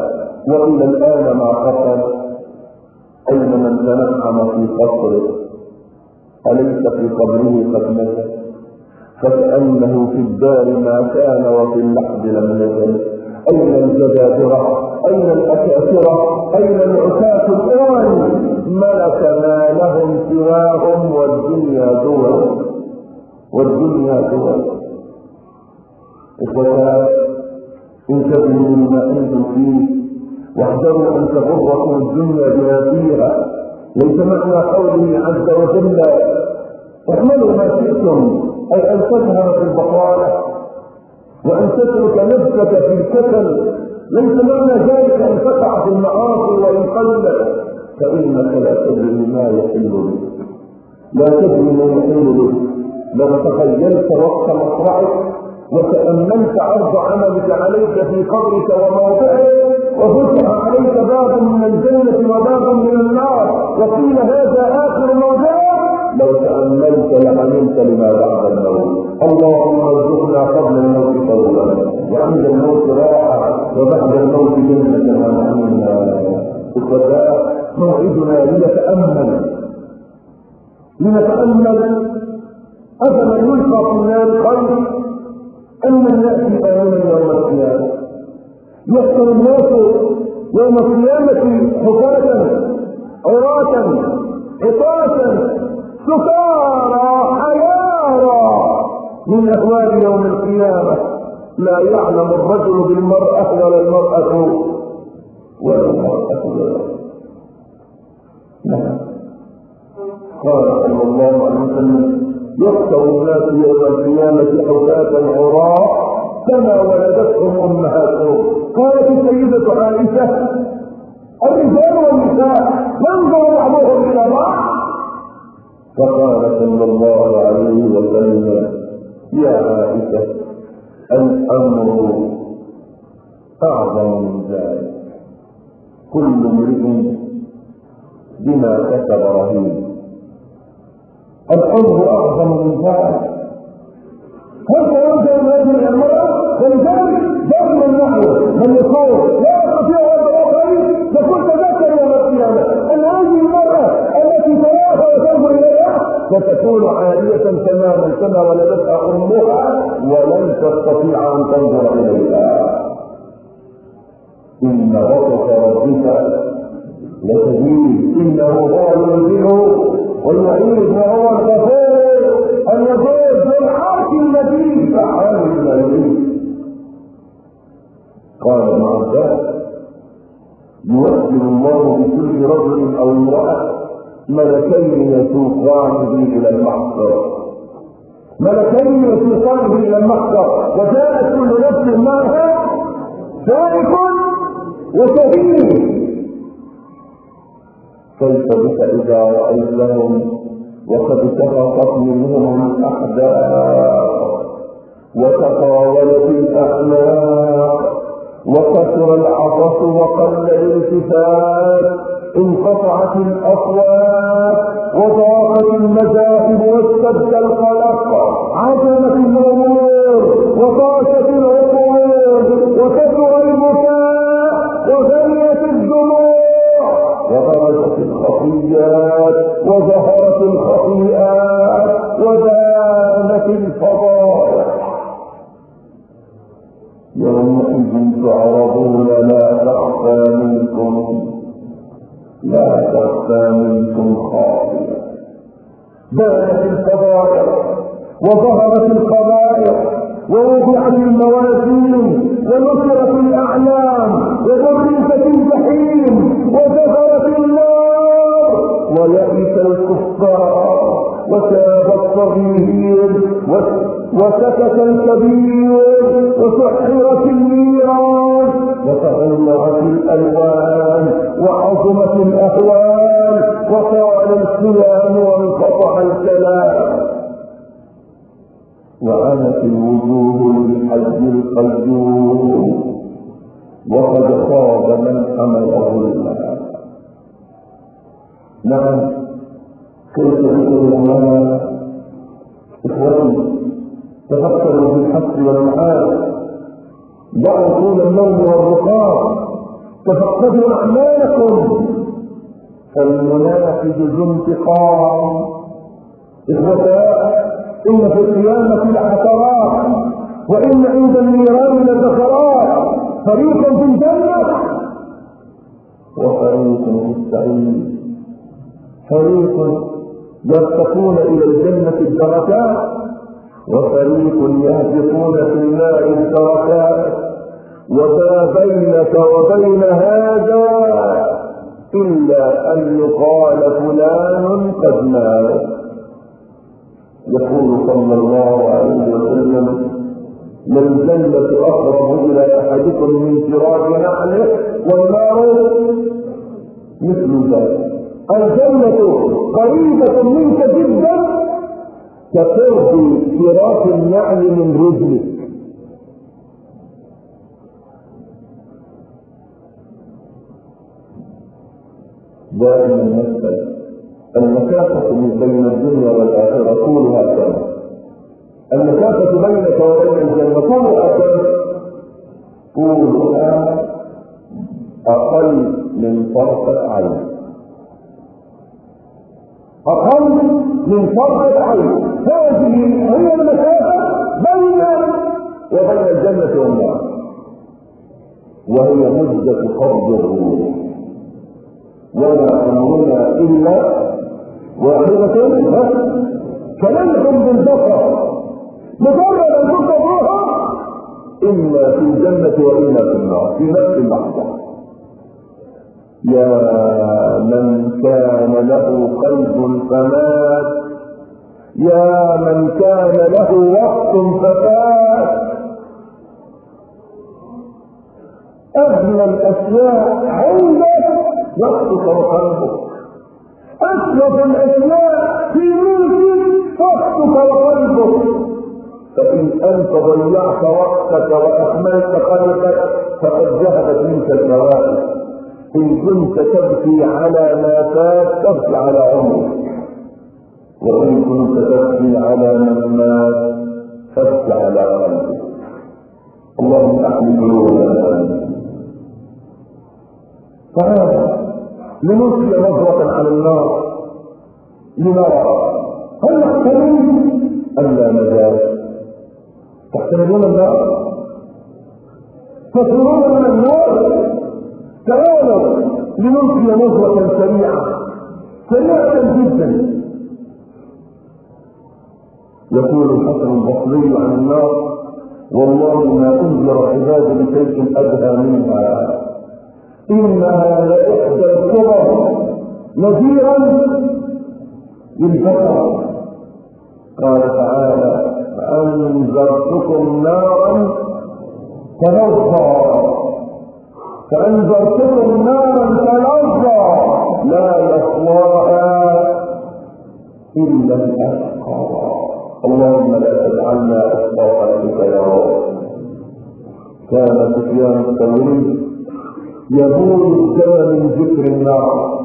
وإلى الآن ما حصل. أين من تنعم في قصره أليس في قبره قد نزل؟ فكأنه في الدار ما كان وفي اللحد لم يزل. أين الجبابرة؟ أين الأكاسرة؟ أين العتاة الآن؟ ملك ما لهم سواهم والدنيا دول والدنيا دول. إخوة انتبهوا مما أنتم فيه واحذروا أن تغركم الدنيا بما فيها. ليس معنى قوله عز وجل اعملوا ما شئتم أي أن تذهب في البطالة وأن تترك نفسك في الكسل. ليس معنى ذلك أن تقع في المعاصي وإن قلت، فإنك لا تدري ما يحل بك، لا تدري ما يحل بك. لو تخيلت وقت مصرعك وتأملت عرض عملك عليك في قبرك وموضعه، وفتح عليك باب من الجنة وباب من النار، وقيل هذا آخر موضعه، لو تأملت لعملت لما بعد الموت. اللهم ارزقنا قبل الموت قولا وعند الموت راحة وبعد الموت جنة ونعيما. الغداء موعدنا لنتأمل لنتأمل أفمن يلقى في النار خير أم من يأتي آمنا يوم القيامة. يحصل الناس يوم القيامة حفاة عراة عطاشا سكارى حيارى من أهوال يوم القيامة. لا يعلم الرجل بالمرأة ولا المرأة ولا المرأة ولا. نعم. قال صلى الله عليه وسلم يحشر الناس يوم القيامة حفاة عراة كما ولدتهم أمهاتهم. قالت السيدة عائشة الرجال والنساء ينظر بعضهم إلى بعض، فقال صلى الله عليه وسلم يا عائشة الأمر أعظم من ذلك، كل امرئ بما كسب رهين. الأمر أعظم من ذلك. هل توجه هذه المرأة؟ ولذلك دائما نحن من يقول لا يستطيع أن يقول فكنت ذكر يوم القيامة أن هذه المرأة التي تراها وتنظر إليها ستكون عالية تماما كما ولدتها أمها ولن تستطيع أن تنظر إليها. إن بطش ربك لشديد إنه هو ينزل والوعيد وهو الغفور الودود والعرش المجيد فعال لما يريد. قال ابن عباس يوكل الله بكل رجل او امرأة ملكين يسوقان به الى المحشر، ملكين يسوقان به الى المحشر، وجاءت كل نفس معها سائق وشهيد. كيف بك اذا رأيتهم وقد سقطت منهم الأحداث وتطاولت الأخلاق وكثر العطش وقل الالتفات، انقطعت الأصوات وضاقت المذاهب واشتد القلق، عظمت الأمور وطاشت العقول وكثر البكاء وغليت الدموع وخرجت الخطيئات وظهرت الخطيئات وبانت الفضائح. يومئذ تعرضون لا تخفى منكم لا تخفى منكم خافية. بانت الفضائح وظهرت الخبائح ووضعت الموازين ونصرت الأعلام وبرزت الجحيم وظهرت النار ويئس الكفار وتاب الصغير وسكت الكبير وسحرت النيران وتغيرت الألوان وعظمت الأهوال وطال الصيام وانقطع الكلام وعنت الوجوه للحج القيوم وقد خاب من حمل ظلما. نعم كيف ذكر الله إخواني تفكروا في الحق والمعاد، ضعوا طول النوم والرقاد، تفقدوا أعمالكم فالمنافذ ذو انتقام. إخوتاء إن في القيامة لحسرات وإن عند النيران لزفرات، فريق في الجنة وفريق في السعير، فريق يرتقون إلى الجنة الدركات وفريق يهبطون في النار الدركات، وما بينك وبين هذا إلا أن يقال فلان قد مات. يقول صلى الله عليه وسلم للجنة أقرب إلى أحدكم من فراق نعله والنار مثل ذلك. الجنة قريبة منك جدا كقرب فراق النعل من رجلك. دائما نسأل المسافة بين الدنيا والآخرة طولها كم؟ المسافة بينك وبين الجنة طولها كم؟ طولها أقل من طرفة عين، أقل من طرفة عين. هذه هي المسافة بين وبين الجنة والنار، وهي مدة قبض الروح، وما أمرنا إلا واحدة كلمة بالبصر، مجرد أن تطلبوها إما في الجنة وإما في النار في نفس اللحظة. يا من كان له قلب فمات، يا من كان له وقت ففات. أغلى الأشياء عندك وقتك وقلبك، أشرف الأشياء في ملكك وقتك وقلبك. فإن أنت ضيعت وقتك وأهملت قلبك فقد ذهبت منك الفوائد. إن كنت تبكي على ما فات تبكي على عمرك، وإن كنت تبكي على من مات تبكي على قلبك. اللهم احمد قلوبنا. تعالى لنلقي نظرة على النار لنرى هل نحتمل أم لا مجال؟ تحتملون النار؟ تفرون من النار؟ تعالوا لنلقي نظرة سريعة سريعة جدا. يقول الحسن البصري عن النار والله ما انذر عبادي بشيء ادهى منها، انها لاحدى الكبر نذيرا للبشر. قال تعالى فانذرتكم نارا تلظى، فانذرتكم نارا تلظى لا يصلاها الا الاشقى. اللهم لا تجعلنا اشقى خلقك يا رب. كان سفيان الثوري يبول الدم من ذكر النار.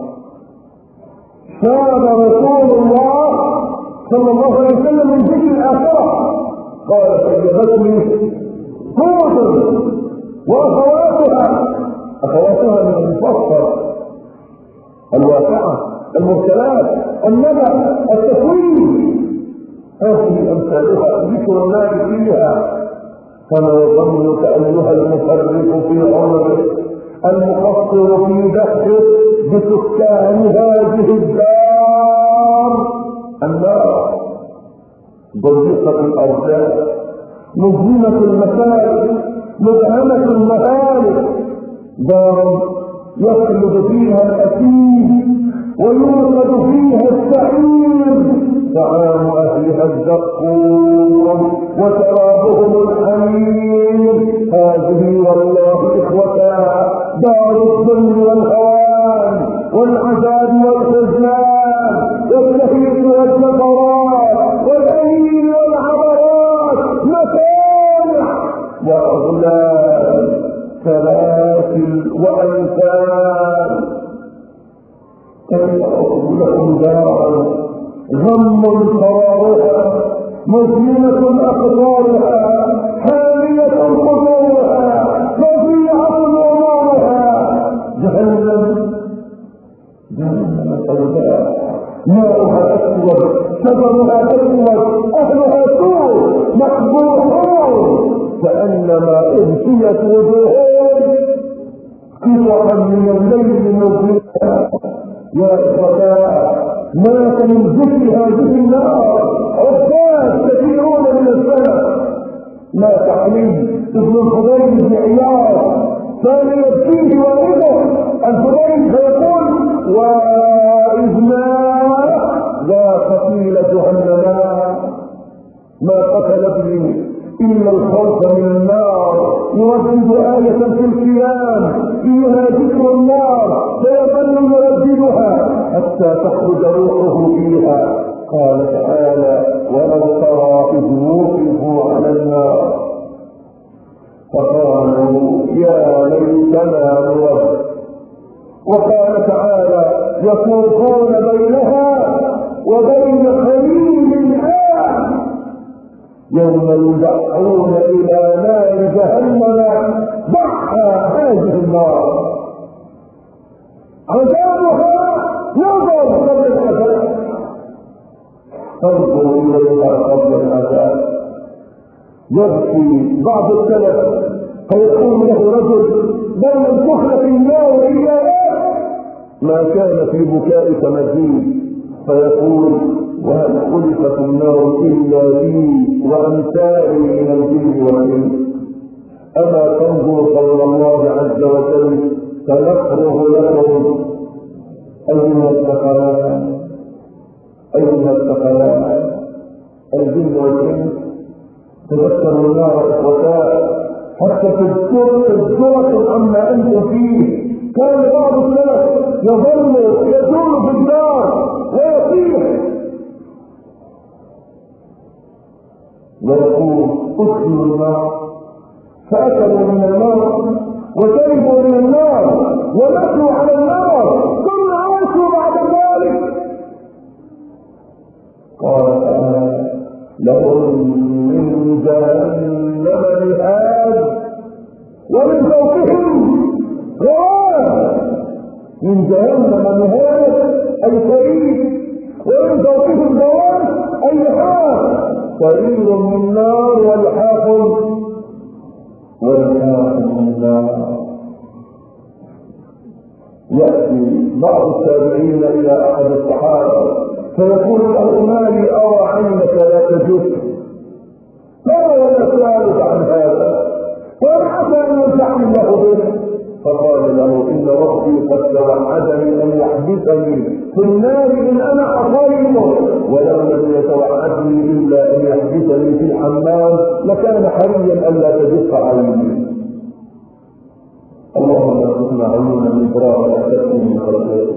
كان رسول الله صلى الله عليه وسلم من ذكر الاخره. قال سيدتني هود واخواتها، اخواتها من المفصل، الواقعه، المرسلات، النبأ، التكوين، هذه امثالها ذكر الله فيها. فما يظنك ايها المفرق في عمرك المقصر في بحثك بسكان هذه الدار النار ضيقة الارجاء مظلمة المسائل مبهمة المهالك، دار يخلد فيها الاثيم ويوقد فيها السعير، طعام اهلها الزقوم وشرابهم الحميم. هذه والله اخوتها دار الظلم والهوان والعذاب والخزلان والشهيد والسفرات والأنين والعبرات، مصانع واغلال سلاسل وانفال. كيف اقول لكم دارا غم قرارها مظلمة أقطارها حامية قدورها فظيعة أمورها سوداء ماؤها أسود شجرها أسود أهلها سود مقبوحون كأنما أغشيت وجوههم قطعا من الليل مظلمة. يا إخوتاه مات من ذكر هذه النار عباد كثيرون من السلف. مات علي ابن الفضيل بن عياض كان يبكيه والده الفضيل فيقول وإذ مات ذا قتيل جهنم ما قتل ابني إلا الخوف من النار. يردد آية في القيام فيها ذكر النار فيظل يرددها حتى تخرج روحه فيها. قال تعالى ولو ترى إذ وقفوا على النار فقالوا يا ليتنا نرد. وقال تعالى يطوفون بينها وبين خليل آن يوم يدعون إلى نار جهنم دعا هذه النار عذابها نظر قبل العذاب تنظر إليها قبل العذاب. يبكي بعض السلف فيقول له رجل بين الكفر في النار وإياه ما كان في بكائك مزيد فيقول وهل خلقت النار إلا بي وأمثالي من الجن والإنس. أما تنظر قول الله عز وجل سنفرغ لكم أيها الثقلان أيها الثقلان الجن والإنس. تذكروا النار إخوتاه حتى تذكركم عما أنتم فيه. كان بعض السلف يظل يدور في النار ويطيح ويقول ادخلوا النار فأكلوا من النار وشربوا من النار ونسوا على النار ثم عاشوا بعد ذلك. قال تعالى لهم من جهنم مهاد ومن فوقهم غواش. من جهنم مهاد أي فريق ومن فوقهم غواش أي حاف. فريق من نار والحاف والحاف من نار. يأتي بعض التابعين إلى أحد الصحابة فيقول له ما لي أرى عينك لا تجس ما ولا سألك عن هذا وعسى أن ينفعني الله به. فقال له إن ربي قد توعدني أن يحبسني في النار إن أنا أصيمه ولو لم يتوعدني إلا أن يحبسني في الحمام لكان حريا ألا تجف عيني. اللهم ارزقنا عيونا من فراغ وأحسن من خلقه.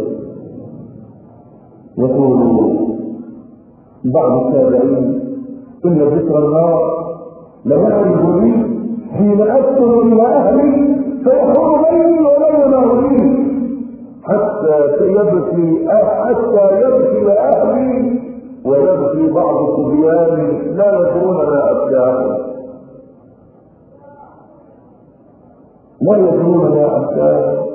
يقول بعض التابعين إن ذكر النار ليعرض لي حين أدخل إلى أهلي فيحول بيني وبين أهلي حتى يبكي حتى يبكي أهلي ويبكي بعض صبياني لا يدرون ما أبكاهم لا يدرون ما أبكاهم.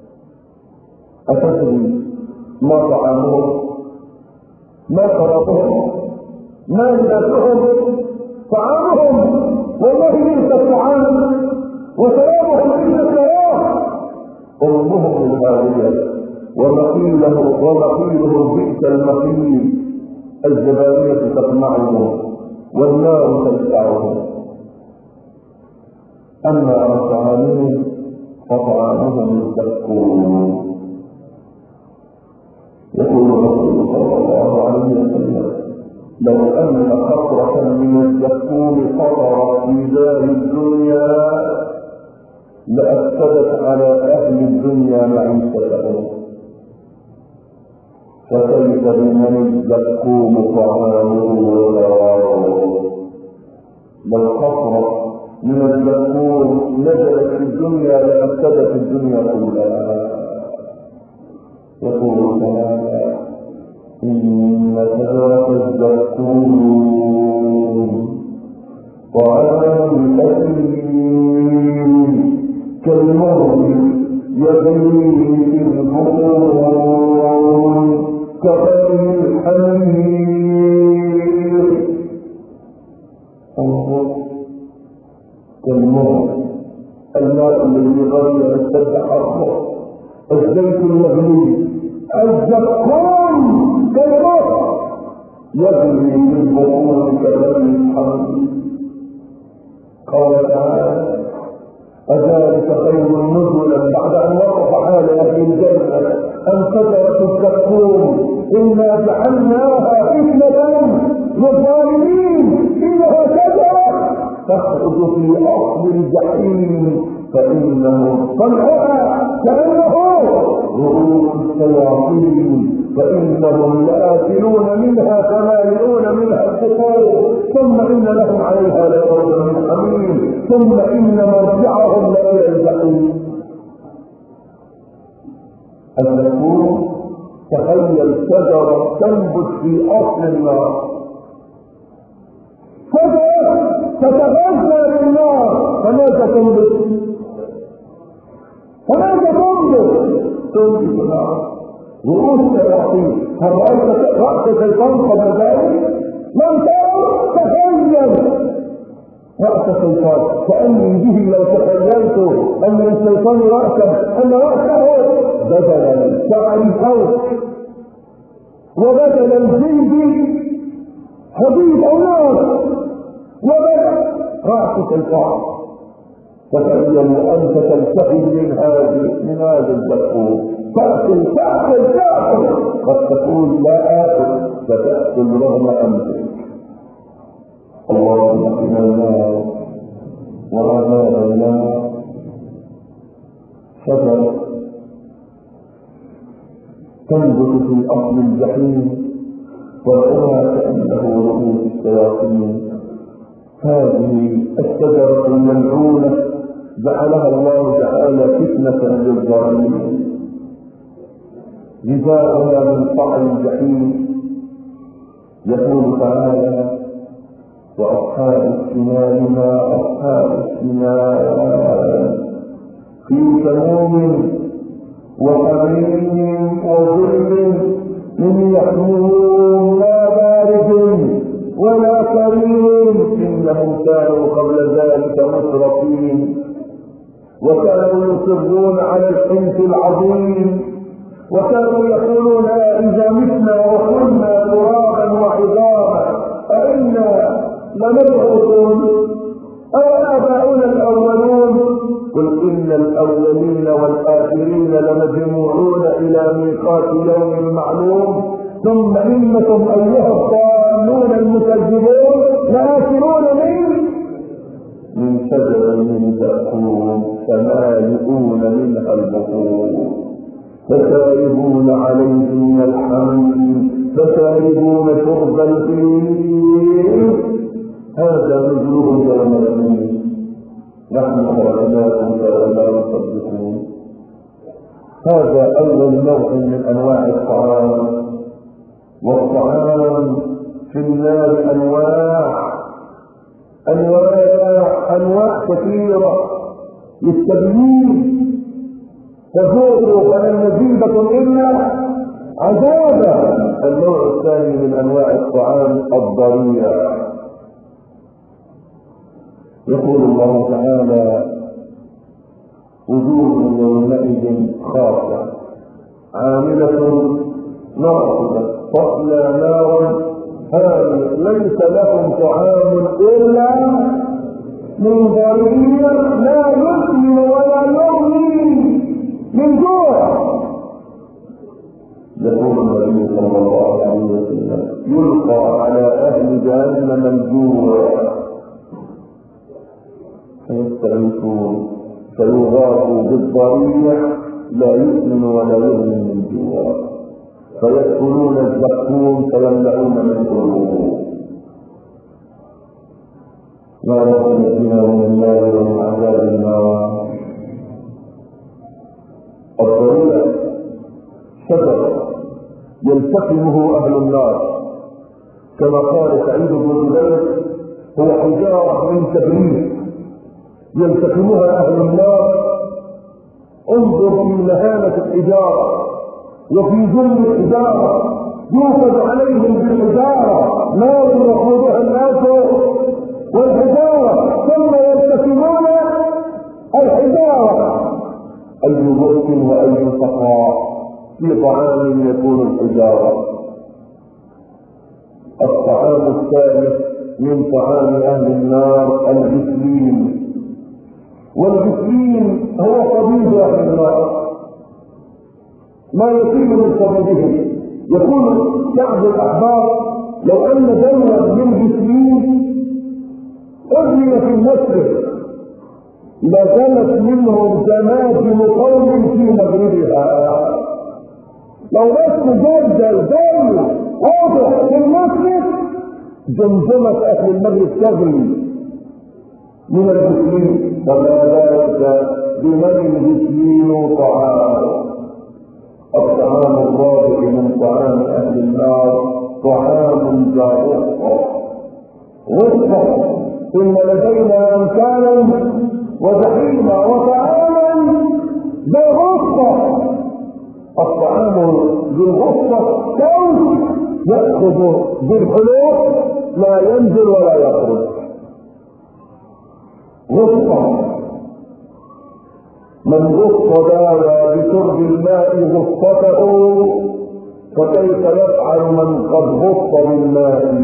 أتدري ما طعامهم ما شرابهم ما لباسهم؟ طعامهم والله ليس الطعام وشرابهم ليس الشراب. أمهم الهاوية ومقيله ومقيله بئس المقيل. الزبانية تقمعهم والنار تدفعهم. أما عن طعامهم فطعامهم الزقوم. يقول الرسول صلى الله عليه وسلم لو أن قطرة من الزقوم قطرت في دار الدنيا لأفسدت على أهل الدنيا معيشتهم فكيف بمن الزقوم طعامه ودواره. بل قطرة من الزقوم نزلت في الدنيا لأفسدت الدنيا كلها. يقول تعالى إن شجرة الزقوم طعام الأثيم كالمهل يغلي في البطون يغلي الزقوم كالماء يغلي من بطون كبد الحميم. قال تعالى أذلك خير نزلا بعد أن وقف حال أهل الجنة أن شجرة الزقوم إنا جعلناها فتنة للظالمين إنها شجرة تخرج في أصل الجحيم فإنه طلعها كأنه رؤوس الشياطين فإنهم لآكلون منها فمالئون منها البطون ثم إن لهم عليها لشربا من حميم ثم إن مرجعهم لإلى الجحيم. الزقوم تخيل شجرة تنبت في أصل النار فجأة تتغذى بالنار فماذا تنبت؟ فماذا تنبت؟ تنبت النار رؤوس الشياطين. هل رأيت رأس شيطان قبل ذلك؟ لم ترى؟ تخيل رأس شيطان كأني به لو تخيلت أن الشيطان رأسا أن رأسه بدل الشعر الفوق وبدل الجلد حديد النار وبدل رأس شيطان. تخيل أنت تلتقي من هذه من هذا الزقوم تأكل تأكل تأكل قد تقول لا آكل فتأكل رغم أنفك. اللهم قنا النار وعذاب النار. شجرة تنبت في أصل الجحيم والأولى كأنه رؤوس الشياطين. هذه الشجرة الملعونة جعلها الله تعالى فتنة للظالمين. جزاؤنا من طعن الجحيم. يقول تعالى وأصحاب الشمال ما أصحاب الشمال في سموم وحميم وظل من يحموم لا بارد ولا كريم إنهم كانوا قبل ذلك مسرفين وكانوا يصرون على الحنث العظيم وكانوا يقولون إذا متنا وكنا ترابا وعظاما أئنا لمبعوثون أو آباؤنا الأولون قل إن الأولين والآخرين لمجموعون إلى ميقات يوم معلوم ثم إنكم أيها الضالون المكذبون لآكلون من من شجر من زقوم فمالئون منها البطون فشاربون عليه من الحميم فشاربون شرب الهيم هذا نزلهم يوم الدين نحن خلقناكم فلا يصدقون. هذا أول نوع من أنواع الطعام والطعام في النار أنواع أنواع أنواع كثيرة للتبيين تذوقوا فلن نزيدكم إلا عذابا. النوع الثاني من أنواع الطعام الضريع. يقول الله تعالى وجوه يومئذ خاصة عاملة ناصبة تصلى نارا هامية ليس لهم طعام إلا من ضريع لا يسمن ولا يغني من جوع. يقول النبي صلى الله عليه وسلم يلقى على أهل جهنم الجوع فيستغيثون فيغاثوا بالضريع لا يسمن ولا يغني من جوع فيأكلون الزقوم فيملؤون من قلوبهم. يا رب نجنا من النار ومن عذاب النار. الضريع شجر يلتقمه أهل النار كما قال سعيد بن جبير هو حجارة من تبريد يلتقمها أهل النار. انظر في مهانة الحجارة وفي ظلم الحجارة يوقد عليهم بالحجارة نار يقودها الناس والحجارة ثم يلتقمون الحجارة. أي بؤس وأي سخاء الحجارة. الطعام الثالث من طعام أهل النار الجسلين، والجسلين هو طبيب أهل النار، ما يصيب من طبيبهم. يقول كعب الأحبار: لو أن دولة من جسلين أغني في المسجد لزلت منهم جماجم قوم في مغربها. لو ناس مجدل دول واضح في المسجد جمجمة أهل المغرب تغلي من الجسلين، وكذلك بمن الجسلين طعام. الطعام الرابع من طعام أهل النار طعام ذا غصة. غصة إن لدينا أمثالا وجحيما وطعاما ذا غصة. الطعام ذو الغصة كوز يأخذ بالحلول لا ينزل ولا يخرج. غصة من غص داوى بشرب الماء غصته، فكيف يفعل من قد غص بالماء؟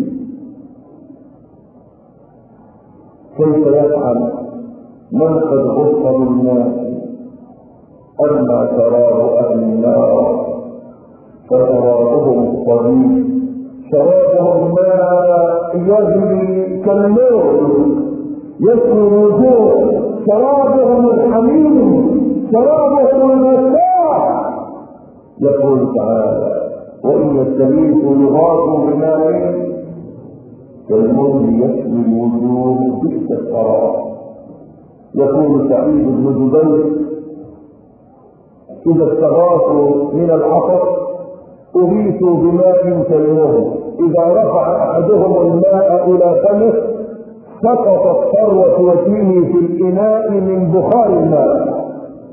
كيف يفعل من قد غص بالماء؟ أما شراب أهل النار فشرابهم الصديق، شرابهم ماء يجري كالموت يسري الوجوه، شرابهم الحميم، شرابهم المتاع. يقول تعالى: وإن يستغيثوا يغاثوا بماء كالموت يسري الوجوه بئس الشراب. يقول سعيد بن جبير: إذا استغاثوا من العطش أغيثوا بماء كالموت، إذا رفع أحدهم الماء إلى فمه سقطت ثروة وجهه في الإناء من بخار الماء.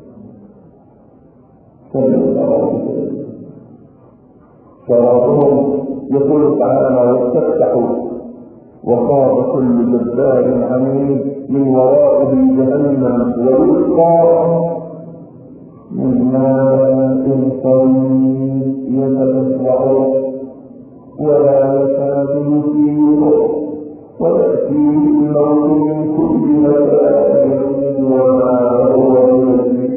شرابهم يقول تعالى: واستفتحوا وخاب كل جبار عنيد من ورائه جهنم ويسقى من ماء صديق يتبصر ولا يكاد يسير ويأتيه الموت من كل مكان وما هو بيده.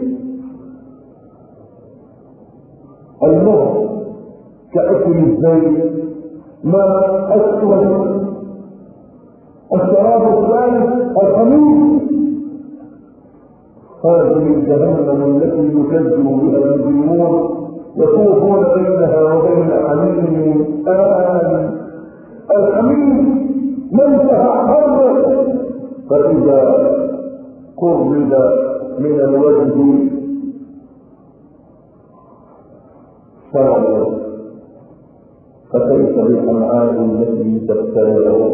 الموت كأكل الزيت ماء أسود. الشراب الثالث الخميس، هذه جهنم التي يكذب بها المجرمون يطوفون بينها وبين حميم آن. الحميم من تحرك فإذا قرب من الوجه شرب، فكيف بالأمعاء التي تبتلع؟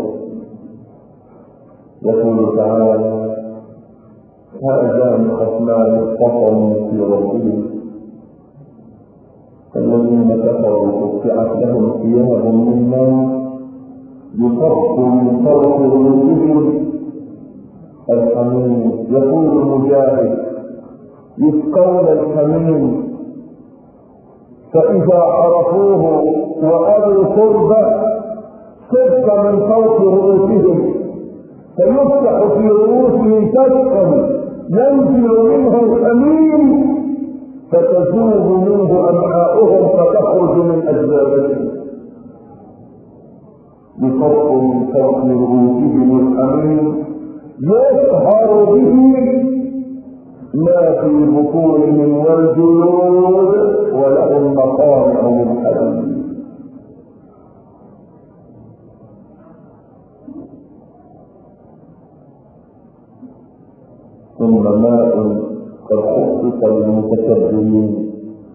يقول تعالى: هذان خصمان اختصموا في ربهم الذين كفروا قطعت لهم ثياب من نار يصب من فوق رؤوسهم الحميم. يقول مجاهد: يسقون الحميم فإذا عرفوه وأبوا شربه صب من فوق رؤوسهم فيفتح في رؤوسهم فتحا ينزل منه الحميم فتذوب منه أمعاؤهم فتخرج من أجسادهم. يصب من فوق رؤوسهم الحميم يسهر به ما في بطونهم والجلود ولهم مقامع من حديد. ثم ماء قد خصص للمتكبرين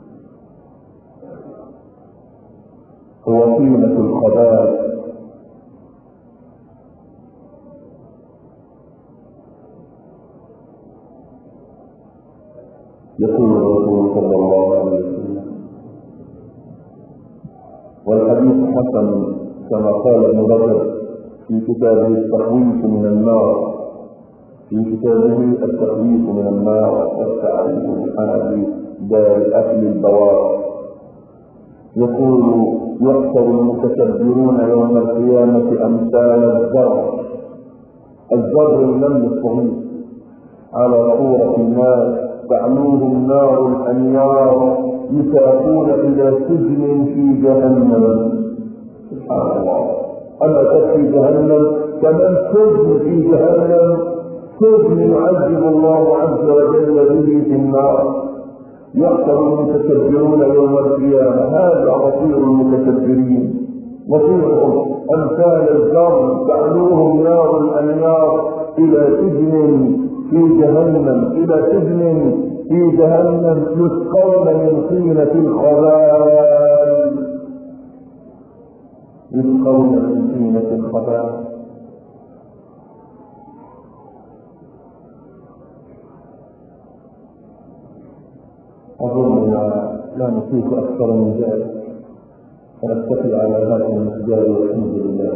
هو طينة الخبائث. يقول الرسول صلى الله عليه وسلم، والحديث حسن كما قال ابن رجب في كتابه التخويف من النار، في كتابه التخويف من النار والتعريف بحال دار أكل البوار. يقول يحشر المتكبرون يوم القيامة أمثال الذر، الذر النمل الصغير على صورة الناس تعلوهم نار الأنيار يساقون إلى سجن في جهنم. سبحان الله، أما تكفي جهنم كمان سجن في جهنم، سجن يعذب الله عز وجل به في النار. يحشر المتكبرون يوم القيامة، هذا مصير المتكبرين، مصيرهم أمثال الذر تعلوهم نار الأنيار إلى سجن في جهنم، إلى سجن في جهنم يسقون من طينة الخبال، يسقون من طينة الخبال. أظن لا نسيك أكثر من ذلك، فنتكل على هذا المقدار والحمد لله.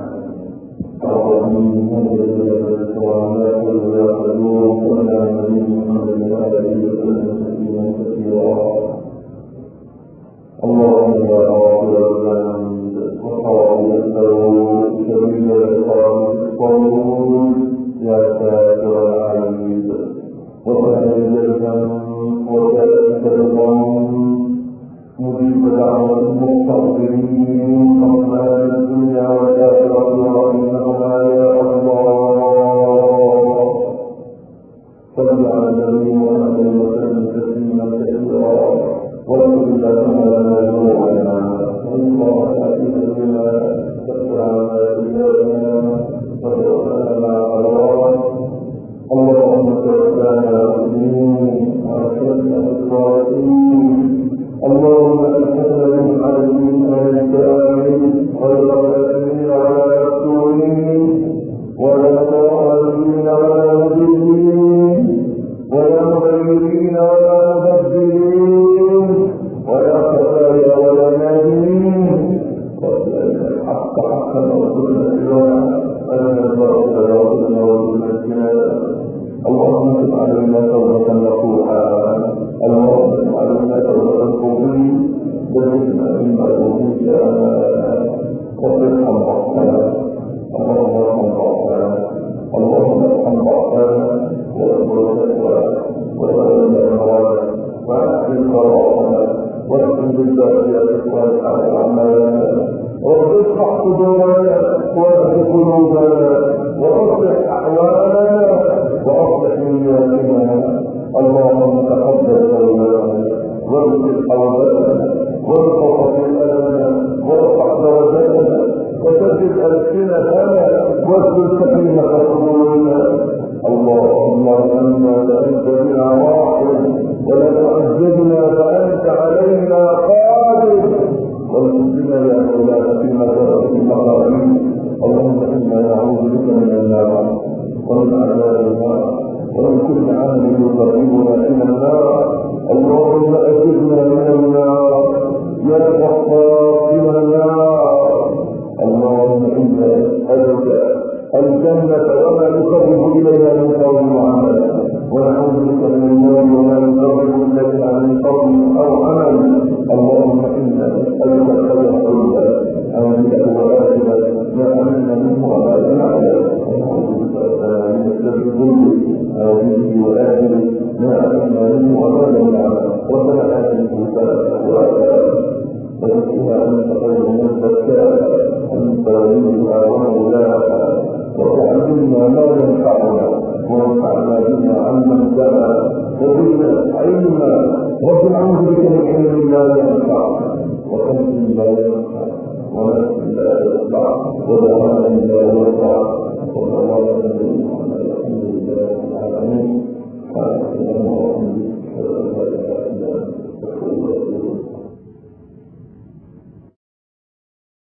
اللهم يا غافر الذنب وقاضي التوب شديد العقاب الصبور يا ساتر العيب وسهل الذنب وكافة الظن مجيب دعوة المستغفرين رحمن الدنيا والآخرة ورحمهما يا الله. صل على النبي محمد وسلم تسليما كثيرا واغفر اللهم لنا ذنوبنا والله بنا تغفر عنا سيئاتنا وتغفر لنا حرام. اللهم توفنا مسلمين وأرشدنا بالصالحين. اللهم ألحقنا من على الإيمان الكامل غير كافرين ولا مفتونين ولا ضالين ولا مضلين ولا مغيرين ولا مبدلين ولا خزايا ولا نادمين. وارزقنا الحق حقا وارزقنا اتباعه أنا الباطل وارزقنا وارزقنا. اللهم اجعل علينا توبة نصوحا، اللهم اجعل علينا توبة قبول بلغنا مما أوتيت وارحم ضعفنا. اللهم ارحم ضعفنا، اللهم ارحم ضعفنا واصبر شكوانا وتولى امرنا واحسن قرارنا واحسن بالباقيات الصالحات اعمالنا. رب اشرح صدورنا واهد قلوبنا واصلح احوالنا واصلح نياتنا. اللهم تقبل توبتنا واغفر حوبتنا وارفع خطيئتنا وارفع درجتنا وسدد ألسنتنا واسلل سكينة قلوبنا. اللهم ارحمنا فأنت بنا راحم ولا تعذبنا فأنت علينا قادر وارزقنا يا مولانا في مكارم المقامين. اللهم إنا نعوذ بك من النار ومن عذاب النار ومن كل عمل يقربنا إلى النار. اللهم أجرنا من النار يا غفار من النار. اللهم إنا نسألك الجنة وما يقرب إليها من قول وعمل ونعوذ بك من النار وما يقرب إليها من قول أو عمل. اللهم إنا نسألك الخير كله عاجله وآخره ما علمنا منه وما لم نعلم ونعوذ بك من الشر كله عاجله وآخره ما علمنا منه وما لم نعلم. ربنا آتنا سلامة وآخره وزكها أنت خير من زكاها أنت وليها ومولاها وتعلمنا ما ينفعنا وانفعنا بما علمتنا وزدنا علما. رب نعوذ بك من علم لا ينفع وقلب لا ينفع ونفس لا ينفع ودعاء لا ينفع وصلاة الحمد لله رب العالمين.